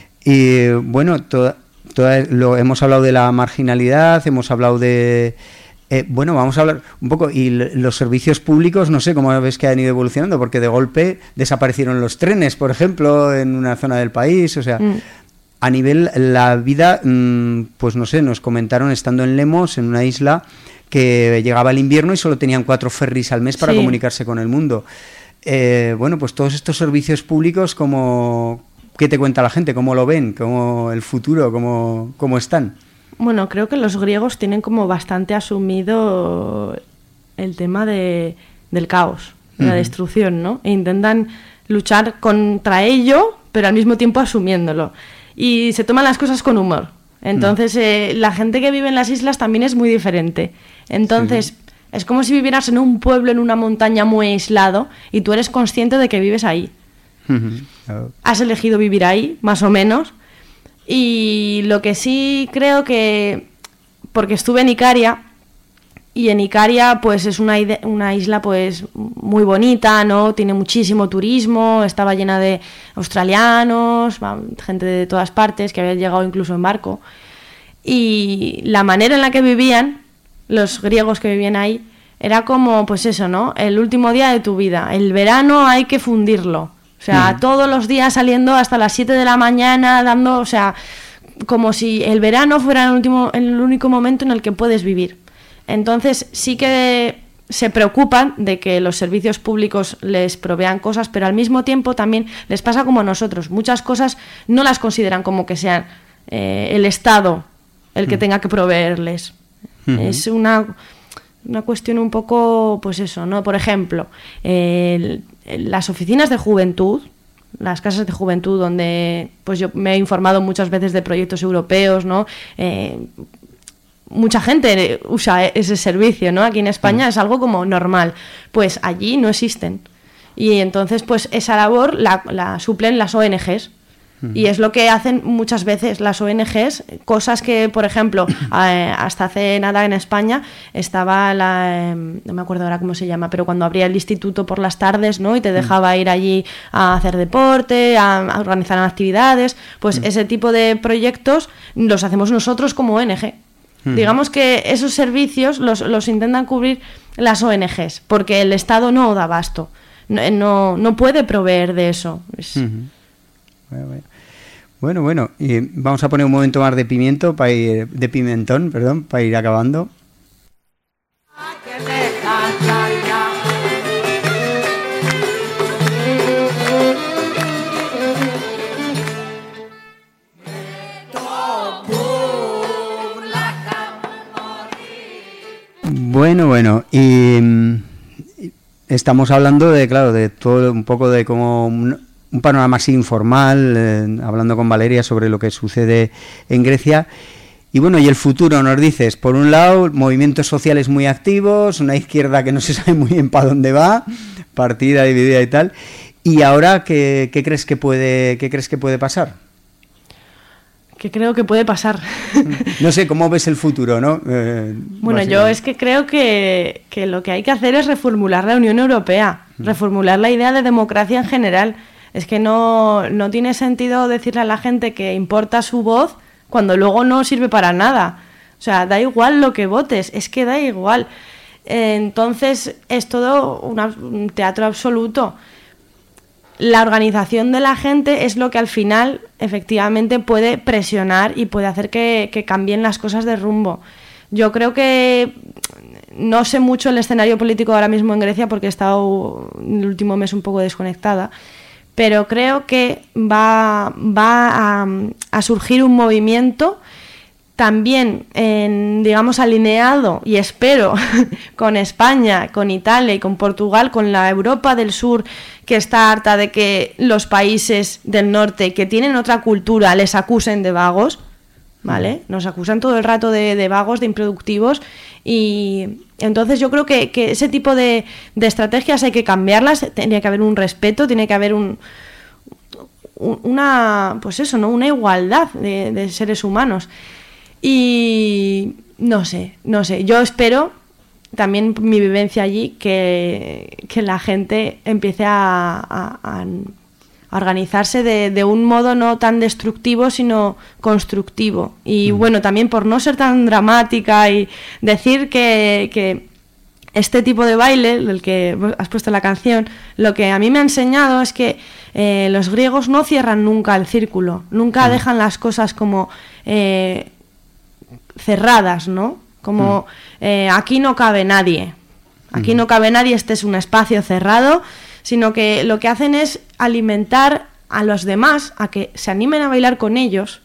Y bueno, toda, toda, lo, hemos hablado de la marginalidad, hemos hablado de... Eh, bueno, vamos a hablar un poco, y los servicios públicos, no sé cómo ves que han ido evolucionando, porque de golpe desaparecieron los trenes, por ejemplo, en una zona del país, o sea, mm. a nivel la vida, mmm, pues no sé, nos comentaron estando en Lemos, en una isla, que llegaba el invierno y solo tenían cuatro ferries al mes para sí. comunicarse con el mundo. Eh, bueno, pues todos estos servicios públicos, ¿cómo, qué te cuenta la gente? ¿Cómo lo ven? ¿Cómo el futuro? ¿Cómo, cómo están? Bueno, creo que los griegos tienen como bastante asumido el tema de, del caos, de la uh-huh. destrucción, ¿no? E intentan luchar contra ello, pero al mismo tiempo asumiéndolo. Y se toman las cosas con humor. Entonces, uh-huh. eh, la gente que vive en las islas también es muy diferente. Entonces, sí. es como si vivieras en un pueblo, en una montaña muy aislado, y tú eres consciente de que vives ahí. Uh-huh. Oh. Has elegido vivir ahí, más o menos. Y lo que sí creo que, porque estuve en Icaria, y en Icaria pues es una, ide- una isla pues muy bonita, ¿no? Tiene muchísimo turismo, estaba llena de australianos, gente de todas partes que había llegado incluso en barco. Y la manera en la que vivían los griegos que vivían ahí era como, pues eso, ¿no? El último día de tu vida, el verano hay que fundirlo. O sea, mm. todos los días saliendo hasta las siete de la mañana, dando, o sea, como si el verano fuera el último, el único momento en el que puedes vivir. Entonces, sí que se preocupan de que los servicios públicos les provean cosas, pero al mismo tiempo también les pasa como a nosotros. Muchas cosas no las consideran como que sean eh, el Estado el que mm. tenga que proveerles. Mm-hmm. Es una, una cuestión un poco, pues eso, ¿no? Por ejemplo, el... las oficinas de juventud, las casas de juventud donde pues yo me he informado muchas veces de proyectos europeos, ¿no? Eh, mucha gente usa ese servicio, ¿no? Aquí en España mm. es algo como normal. Pues allí no existen. Y entonces pues esa labor la, la suplen las O N Ges. Y es lo que hacen muchas veces las O N Ges, cosas que, por ejemplo, eh, hasta hace nada en España estaba la, eh, no me acuerdo ahora cómo se llama, pero cuando abría el instituto por las tardes, ¿no? Y te dejaba ir allí a hacer deporte, a, a organizar actividades, pues mm. ese tipo de proyectos los hacemos nosotros como O N Ge. Mm. Digamos que esos servicios los, los intentan cubrir las O N Ges, porque el Estado no da abasto, no, no, no puede proveer de eso. Es, mm-hmm. Bueno, bueno. Bueno, bueno, y vamos a poner un momento más de pimiento para ir, de pimentón, perdón, para ir acabando. Bueno, bueno, y estamos hablando de, claro, de todo un poco de cómo un, un panorama así informal, eh, hablando con Valeria sobre lo que sucede en Grecia. Y bueno, y el futuro nos dices, por un lado, movimientos sociales muy activos, una izquierda que no se sabe muy bien para dónde va, partida, dividida y tal. Y ahora, ¿qué, qué crees que puede, qué crees que puede pasar? ¿Qué creo que puede pasar? No sé, ¿cómo ves el futuro, no? Eh, bueno, yo es que creo que, que lo que hay que hacer es reformular la Unión Europea, reformular la idea de democracia en general. Es que no, no tiene sentido decirle a la gente que importa su voz cuando luego no sirve para nada. O sea, da igual lo que votes, es que da igual. Eh, entonces es todo una, un teatro absoluto. La organización de la gente es lo que al final efectivamente puede presionar y puede hacer que, que cambien las cosas de rumbo. Yo creo que no sé mucho el escenario político ahora mismo en Grecia porque he estado el último mes un poco desconectada, pero creo que va, va a, a surgir un movimiento también, en, digamos, alineado, y espero, con España, con Italia y con Portugal, con la Europa del Sur, que está harta de que los países del norte, que tienen otra cultura, les acusen de vagos, ¿vale? Nos acusan todo el rato de, de vagos, de improductivos, y entonces yo creo que, que ese tipo de, de estrategias hay que cambiarlas, tiene que haber un respeto, tiene que haber un, un una, pues eso, ¿no? Una igualdad de, de seres humanos. Y no sé, no sé, yo espero, también mi vivencia allí, que, que la gente empiece a, a, a organizarse de, de un modo no tan destructivo, sino constructivo. Y mm. bueno, también por no ser tan dramática y decir que, que este tipo de baile, del que has puesto la canción, lo que a mí me ha enseñado es que eh, los griegos no cierran nunca el círculo, nunca mm. dejan las cosas como... Eh, cerradas, ¿no? Como eh, aquí no cabe nadie, aquí no cabe nadie, este es un espacio cerrado, sino que lo que hacen es alimentar a los demás a que se animen a bailar con ellos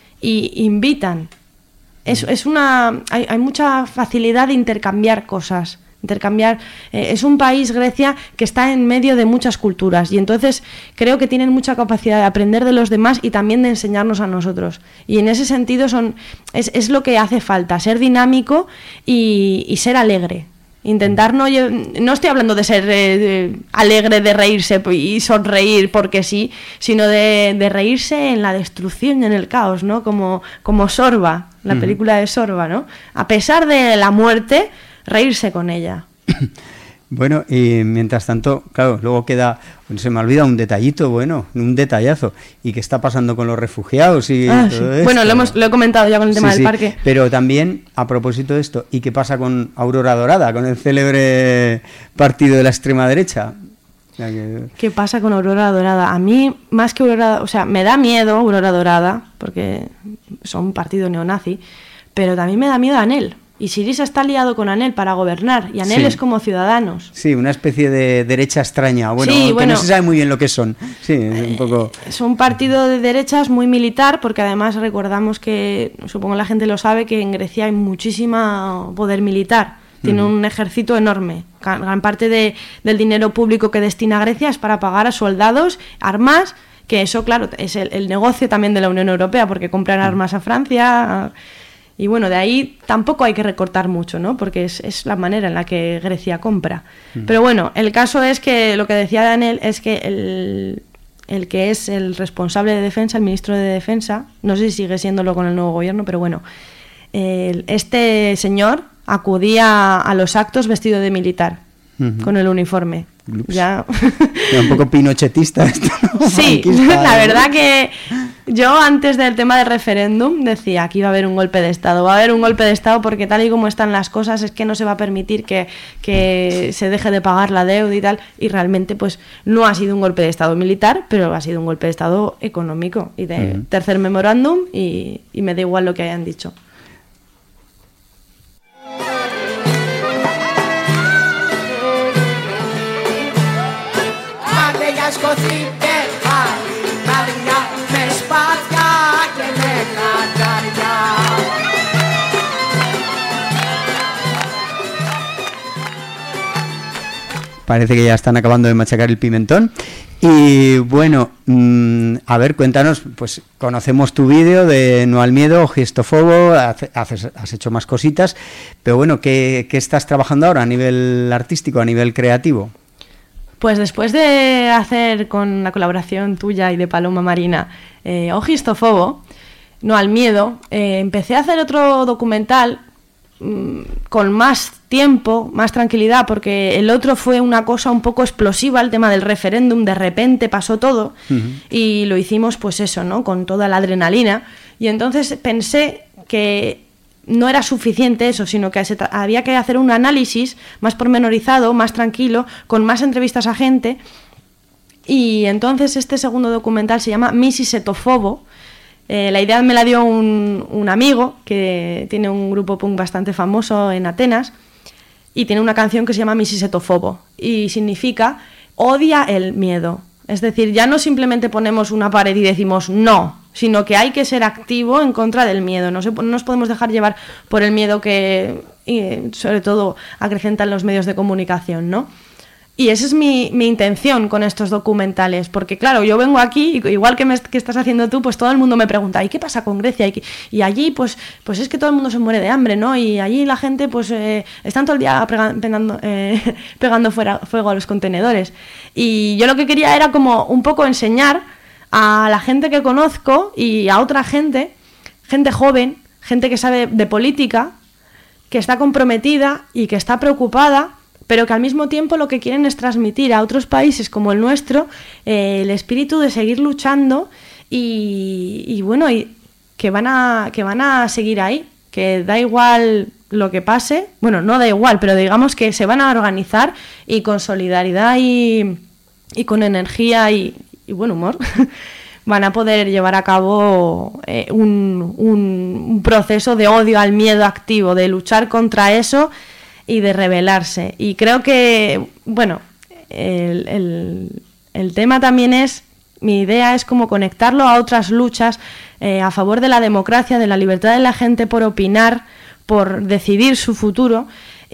y invitan. Es, es una, hay, hay mucha facilidad de intercambiar cosas. intercambiar, eh, es un país, Grecia, que está en medio de muchas culturas y entonces creo que tienen mucha capacidad de aprender de los demás y también de enseñarnos a nosotros, y en ese sentido son es, es lo que hace falta, ser dinámico y, y ser alegre, intentar no, no estoy hablando de ser eh, de, alegre, de reírse y sonreír porque sí, sino de, de reírse en la destrucción y en el caos, ¿no? Como, como Sorba, la uh-huh. película de Sorba, ¿no? A pesar de la muerte, reírse con ella. Bueno, y mientras tanto, claro, luego queda, se me olvida un detallito, bueno, un detallazo. ¿Y qué está pasando con los refugiados? Y ah, todo sí. esto? Bueno, lo, hemos, lo he comentado ya con el tema sí, del sí. parque. Pero también, a propósito de esto, ¿y qué pasa con Aurora Dorada, con el célebre partido de la extrema derecha? Que... ¿Qué pasa con Aurora Dorada? A mí, más que Aurora, o sea, me da miedo Aurora Dorada, porque son un partido neonazi, pero también me da miedo Anel. Y Syriza está liado con Anel para gobernar, y Anel sí. es como Ciudadanos. Sí, una especie de derecha extraña, bueno, sí, que bueno, no se sabe muy bien lo que son. Sí, es un poco... Es un partido de derechas muy militar, porque además recordamos que, supongo la gente lo sabe, que en Grecia hay muchísimo poder militar. Tiene uh-huh. un ejército enorme. Gran parte de, del dinero público que destina Grecia es para pagar a soldados, armas, que eso, claro, es el, el negocio también de la Unión Europea, porque compran uh-huh. armas a Francia... A, Y bueno, de ahí tampoco hay que recortar mucho, ¿no? Porque es, es la manera en la que Grecia compra. Mm. Pero bueno, el caso es que lo que decía Daniel es que el, el que es el responsable de defensa, el ministro de defensa, no sé si sigue siéndolo con el nuevo gobierno, pero bueno, el, este señor acudía a los actos vestido de militar, uh-huh. con el uniforme. Ups. Ya. Un poco pinochetista esto, ¿no? Sí, la verdad que yo antes del tema del referéndum decía que iba a haber un golpe de Estado, va a haber un golpe de Estado porque tal y como están las cosas es que no se va a permitir que, que se deje de pagar la deuda y tal, y realmente pues no ha sido un golpe de Estado militar, pero ha sido un golpe de Estado económico y de uh-huh. tercer memorándum y, y me da igual lo que hayan dicho. parece que ya están acabando de machacar el pimentón. Y bueno, mmm, a ver, cuéntanos, pues conocemos tu vídeo de No al Miedo, Ojistofobo, haces, has hecho más cositas, pero bueno, ¿qué, ¿qué estás trabajando ahora a nivel artístico, a nivel creativo? Pues después de hacer con la colaboración tuya y de Paloma Marina, eh, Ojistofobo, No al Miedo, eh, empecé a hacer otro documental con más tiempo, más tranquilidad, porque el otro fue una cosa un poco explosiva, el tema del referéndum, de repente pasó todo, uh-huh. y lo hicimos pues eso, ¿no? Con toda la adrenalina, y entonces pensé que no era suficiente eso, sino que se tra- había que hacer un análisis más pormenorizado, más tranquilo, con más entrevistas a gente, y entonces este segundo documental se llama Misisetofobo. Eh, la idea me la dio un, un amigo que tiene un grupo punk bastante famoso en Atenas y tiene una canción que se llama Misisetofobo y significa odia el miedo. Es decir, ya no simplemente ponemos una pared y decimos no, sino que hay que ser activo en contra del miedo. No, se, no nos podemos dejar llevar por el miedo que, y sobre todo, acrecentan los medios de comunicación, ¿no? Y esa es mi, mi intención con estos documentales, porque claro, yo vengo aquí, igual que, me, que estás haciendo tú, pues todo el mundo me pregunta, ¿y qué pasa con Grecia? Y, y allí, pues, pues es que todo el mundo se muere de hambre, ¿no? Y allí la gente, pues, eh, están todo el día pegando, pegando, eh, pegando fuera, fuego a los contenedores. Y yo lo que quería era como un poco enseñar a la gente que conozco y a otra gente, gente joven, gente que sabe de política, que está comprometida y que está preocupada, pero que al mismo tiempo lo que quieren es transmitir a otros países como el nuestro eh, el espíritu de seguir luchando y, y bueno, y que van a que van a seguir ahí, que da igual lo que pase, bueno, no da igual, pero digamos que se van a organizar y con solidaridad y, y con energía y, y buen humor van a poder llevar a cabo eh, un, un, un proceso de odio al miedo activo, de luchar contra eso y de rebelarse. Y creo que, bueno, el, el, el tema también es, mi idea es como conectarlo a otras luchas eh, a favor de la democracia, de la libertad de la gente por opinar, por decidir su futuro.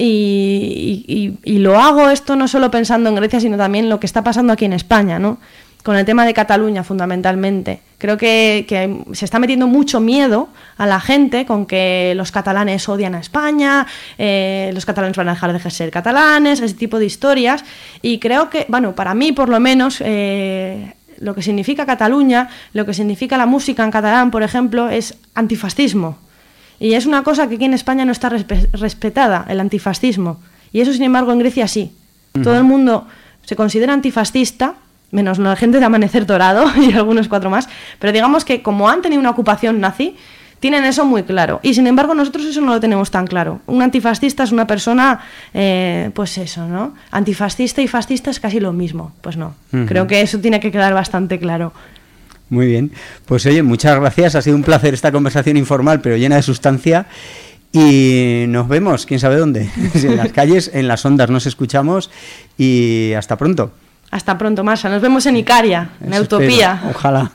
Y, y, y lo hago esto no solo pensando en Grecia, sino también en lo que está pasando aquí en España, ¿no? Con el tema de Cataluña fundamentalmente. Creo que, que se está metiendo mucho miedo a la gente con que los catalanes odian a España, eh, los catalanes van a dejar de ser catalanes, ese tipo de historias. Y creo que, bueno, para mí por lo menos, eh, lo que significa Cataluña, lo que significa la música en catalán, por ejemplo, es antifascismo. Y es una cosa que aquí en España no está respe- respetada, el antifascismo. Y eso, sin embargo, en Grecia sí. Uh-huh. Todo el mundo se considera antifascista, menos la gente de Amanecer Dorado y algunos cuatro más, pero digamos que como han tenido una ocupación nazi, tienen eso muy claro. Y sin embargo nosotros eso no lo tenemos tan claro. Un antifascista es una persona, eh, pues eso, ¿no? Antifascista y fascista es casi lo mismo. Pues no. Uh-huh. Creo que eso tiene que quedar bastante claro. Muy bien. Pues oye, muchas gracias. Ha sido un placer esta conversación informal, pero llena de sustancia. Y nos vemos, quién sabe dónde. En las calles, en las ondas nos escuchamos y hasta pronto. Hasta pronto, Marsa. Nos vemos en Icaria, en Eso Utopía. Espero. Ojalá.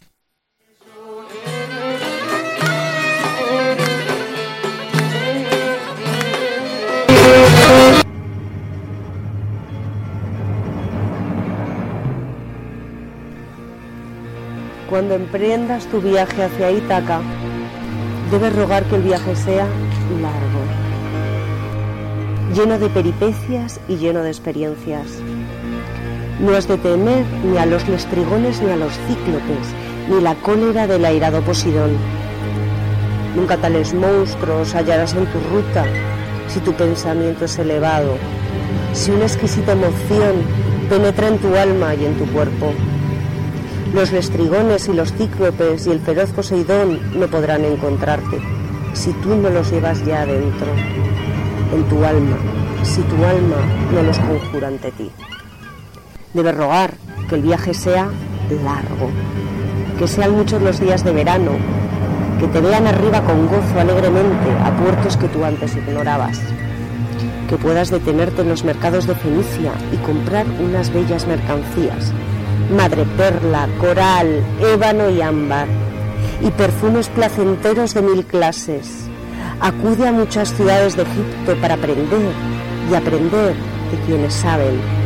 Cuando emprendas tu viaje hacia Ítaca, debes rogar que el viaje sea largo, lleno de peripecias y lleno de experiencias. No has de temer ni a los lestrigones ni a los cíclopes, ni la cólera del airado Posidón. Nunca tales monstruos hallarás en tu ruta si tu pensamiento es elevado, si una exquisita emoción penetra en tu alma y en tu cuerpo. Los lestrigones y los cíclopes y el feroz Poseidón no podrán encontrarte si tú no los llevas ya adentro, en tu alma, si tu alma no los conjura ante ti. Debes rogar que el viaje sea largo, que sean muchos los días de verano, que te vean arriba con gozo alegremente a puertos que tú antes ignorabas, que puedas detenerte en los mercados de Fenicia y comprar unas bellas mercancías, madreperla, coral, ébano y ámbar, y perfumes placenteros de mil clases. Acude a muchas ciudades de Egipto para aprender y aprender de quienes saben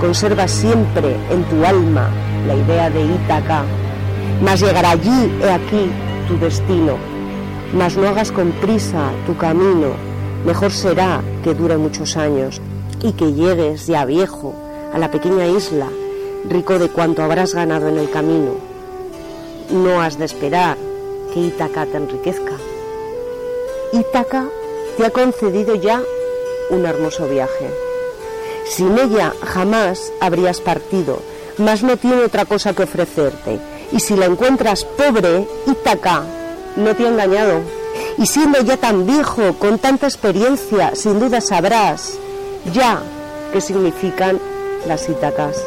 conserva siempre en tu alma la idea de Ítaca, mas llegará allí, he aquí, tu destino. Mas no hagas con prisa tu camino, mejor será que dure muchos años y que llegues ya viejo a la pequeña isla, rico de cuanto habrás ganado en el camino. No has de esperar que Ítaca te enriquezca. Ítaca te ha concedido ya un hermoso viaje. Sin ella jamás habrías partido, mas no tiene otra cosa que ofrecerte. Y si la encuentras pobre, Ítaca no te ha engañado. Y siendo ya tan viejo, con tanta experiencia, sin duda sabrás ya qué significan las Ítacas.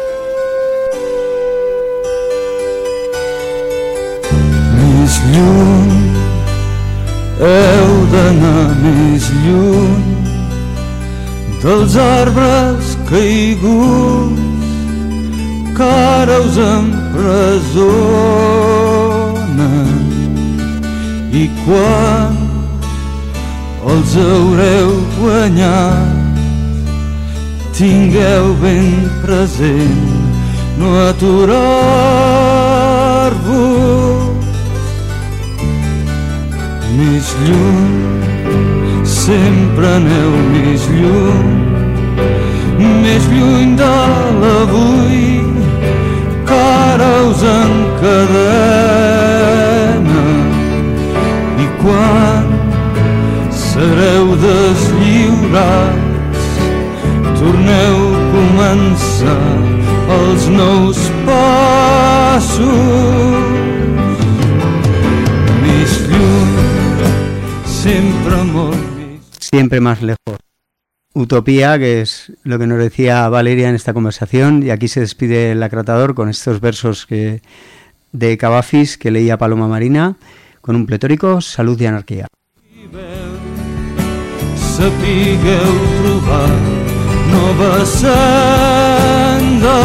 Més lluny, heu d'anar més lluny dels arbres caiguts que ara us empresonen, i quan els haureu guanyat tingueu ben present no aturar-vos. Més lluny, sempre aneu més lluny, més lluny de l'avui que ara us encadena, i quan sereu deslliurats torneu a començar els nous passos. Més lluny, siempre amor. Siempre más lejos. Utopía, que es lo que nos decía Valeria en esta conversación, y aquí se despide el acratador con estos versos que, de Cavafis que leía Paloma Marina, con un pletórico: salud y anarquía. Sapigueu trobar nova senda,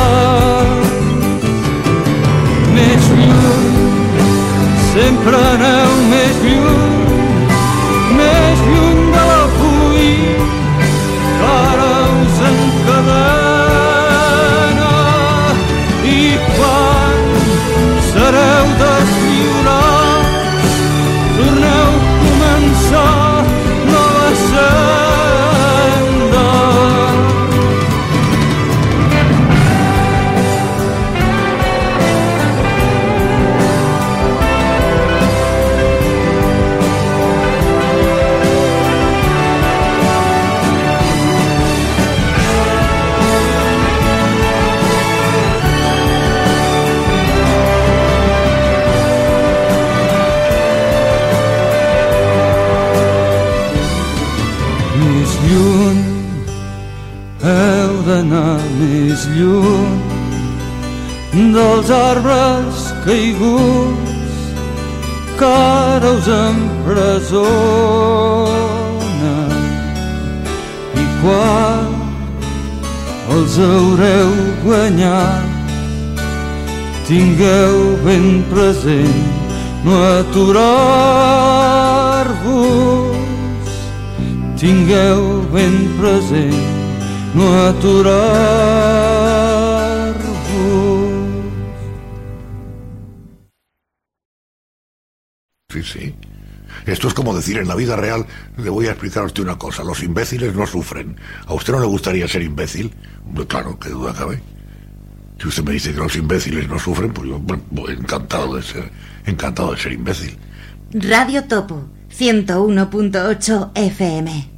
més lluny, sempre aneu més lluny, més lluny de l'avui que ara us encadena, i quan sereu deslliurats torneu a començar nova senda. Heu d'anar més lluny dels arbres caiguts que ara us empresonen, i quan els haureu guanyat tingueu ben present no aturar-vos, tingueu ben present no aturar-vos. Sí, sí. Esto es como decir, en la vida real, le voy a explicar a usted una cosa: los imbéciles no sufren. ¿A usted no le gustaría ser imbécil? Pues claro, qué duda cabe. Si usted me dice que los imbéciles no sufren, pues yo, bueno, encantado de ser, encantado de ser imbécil. Radio Topo, ciento uno punto ocho F M.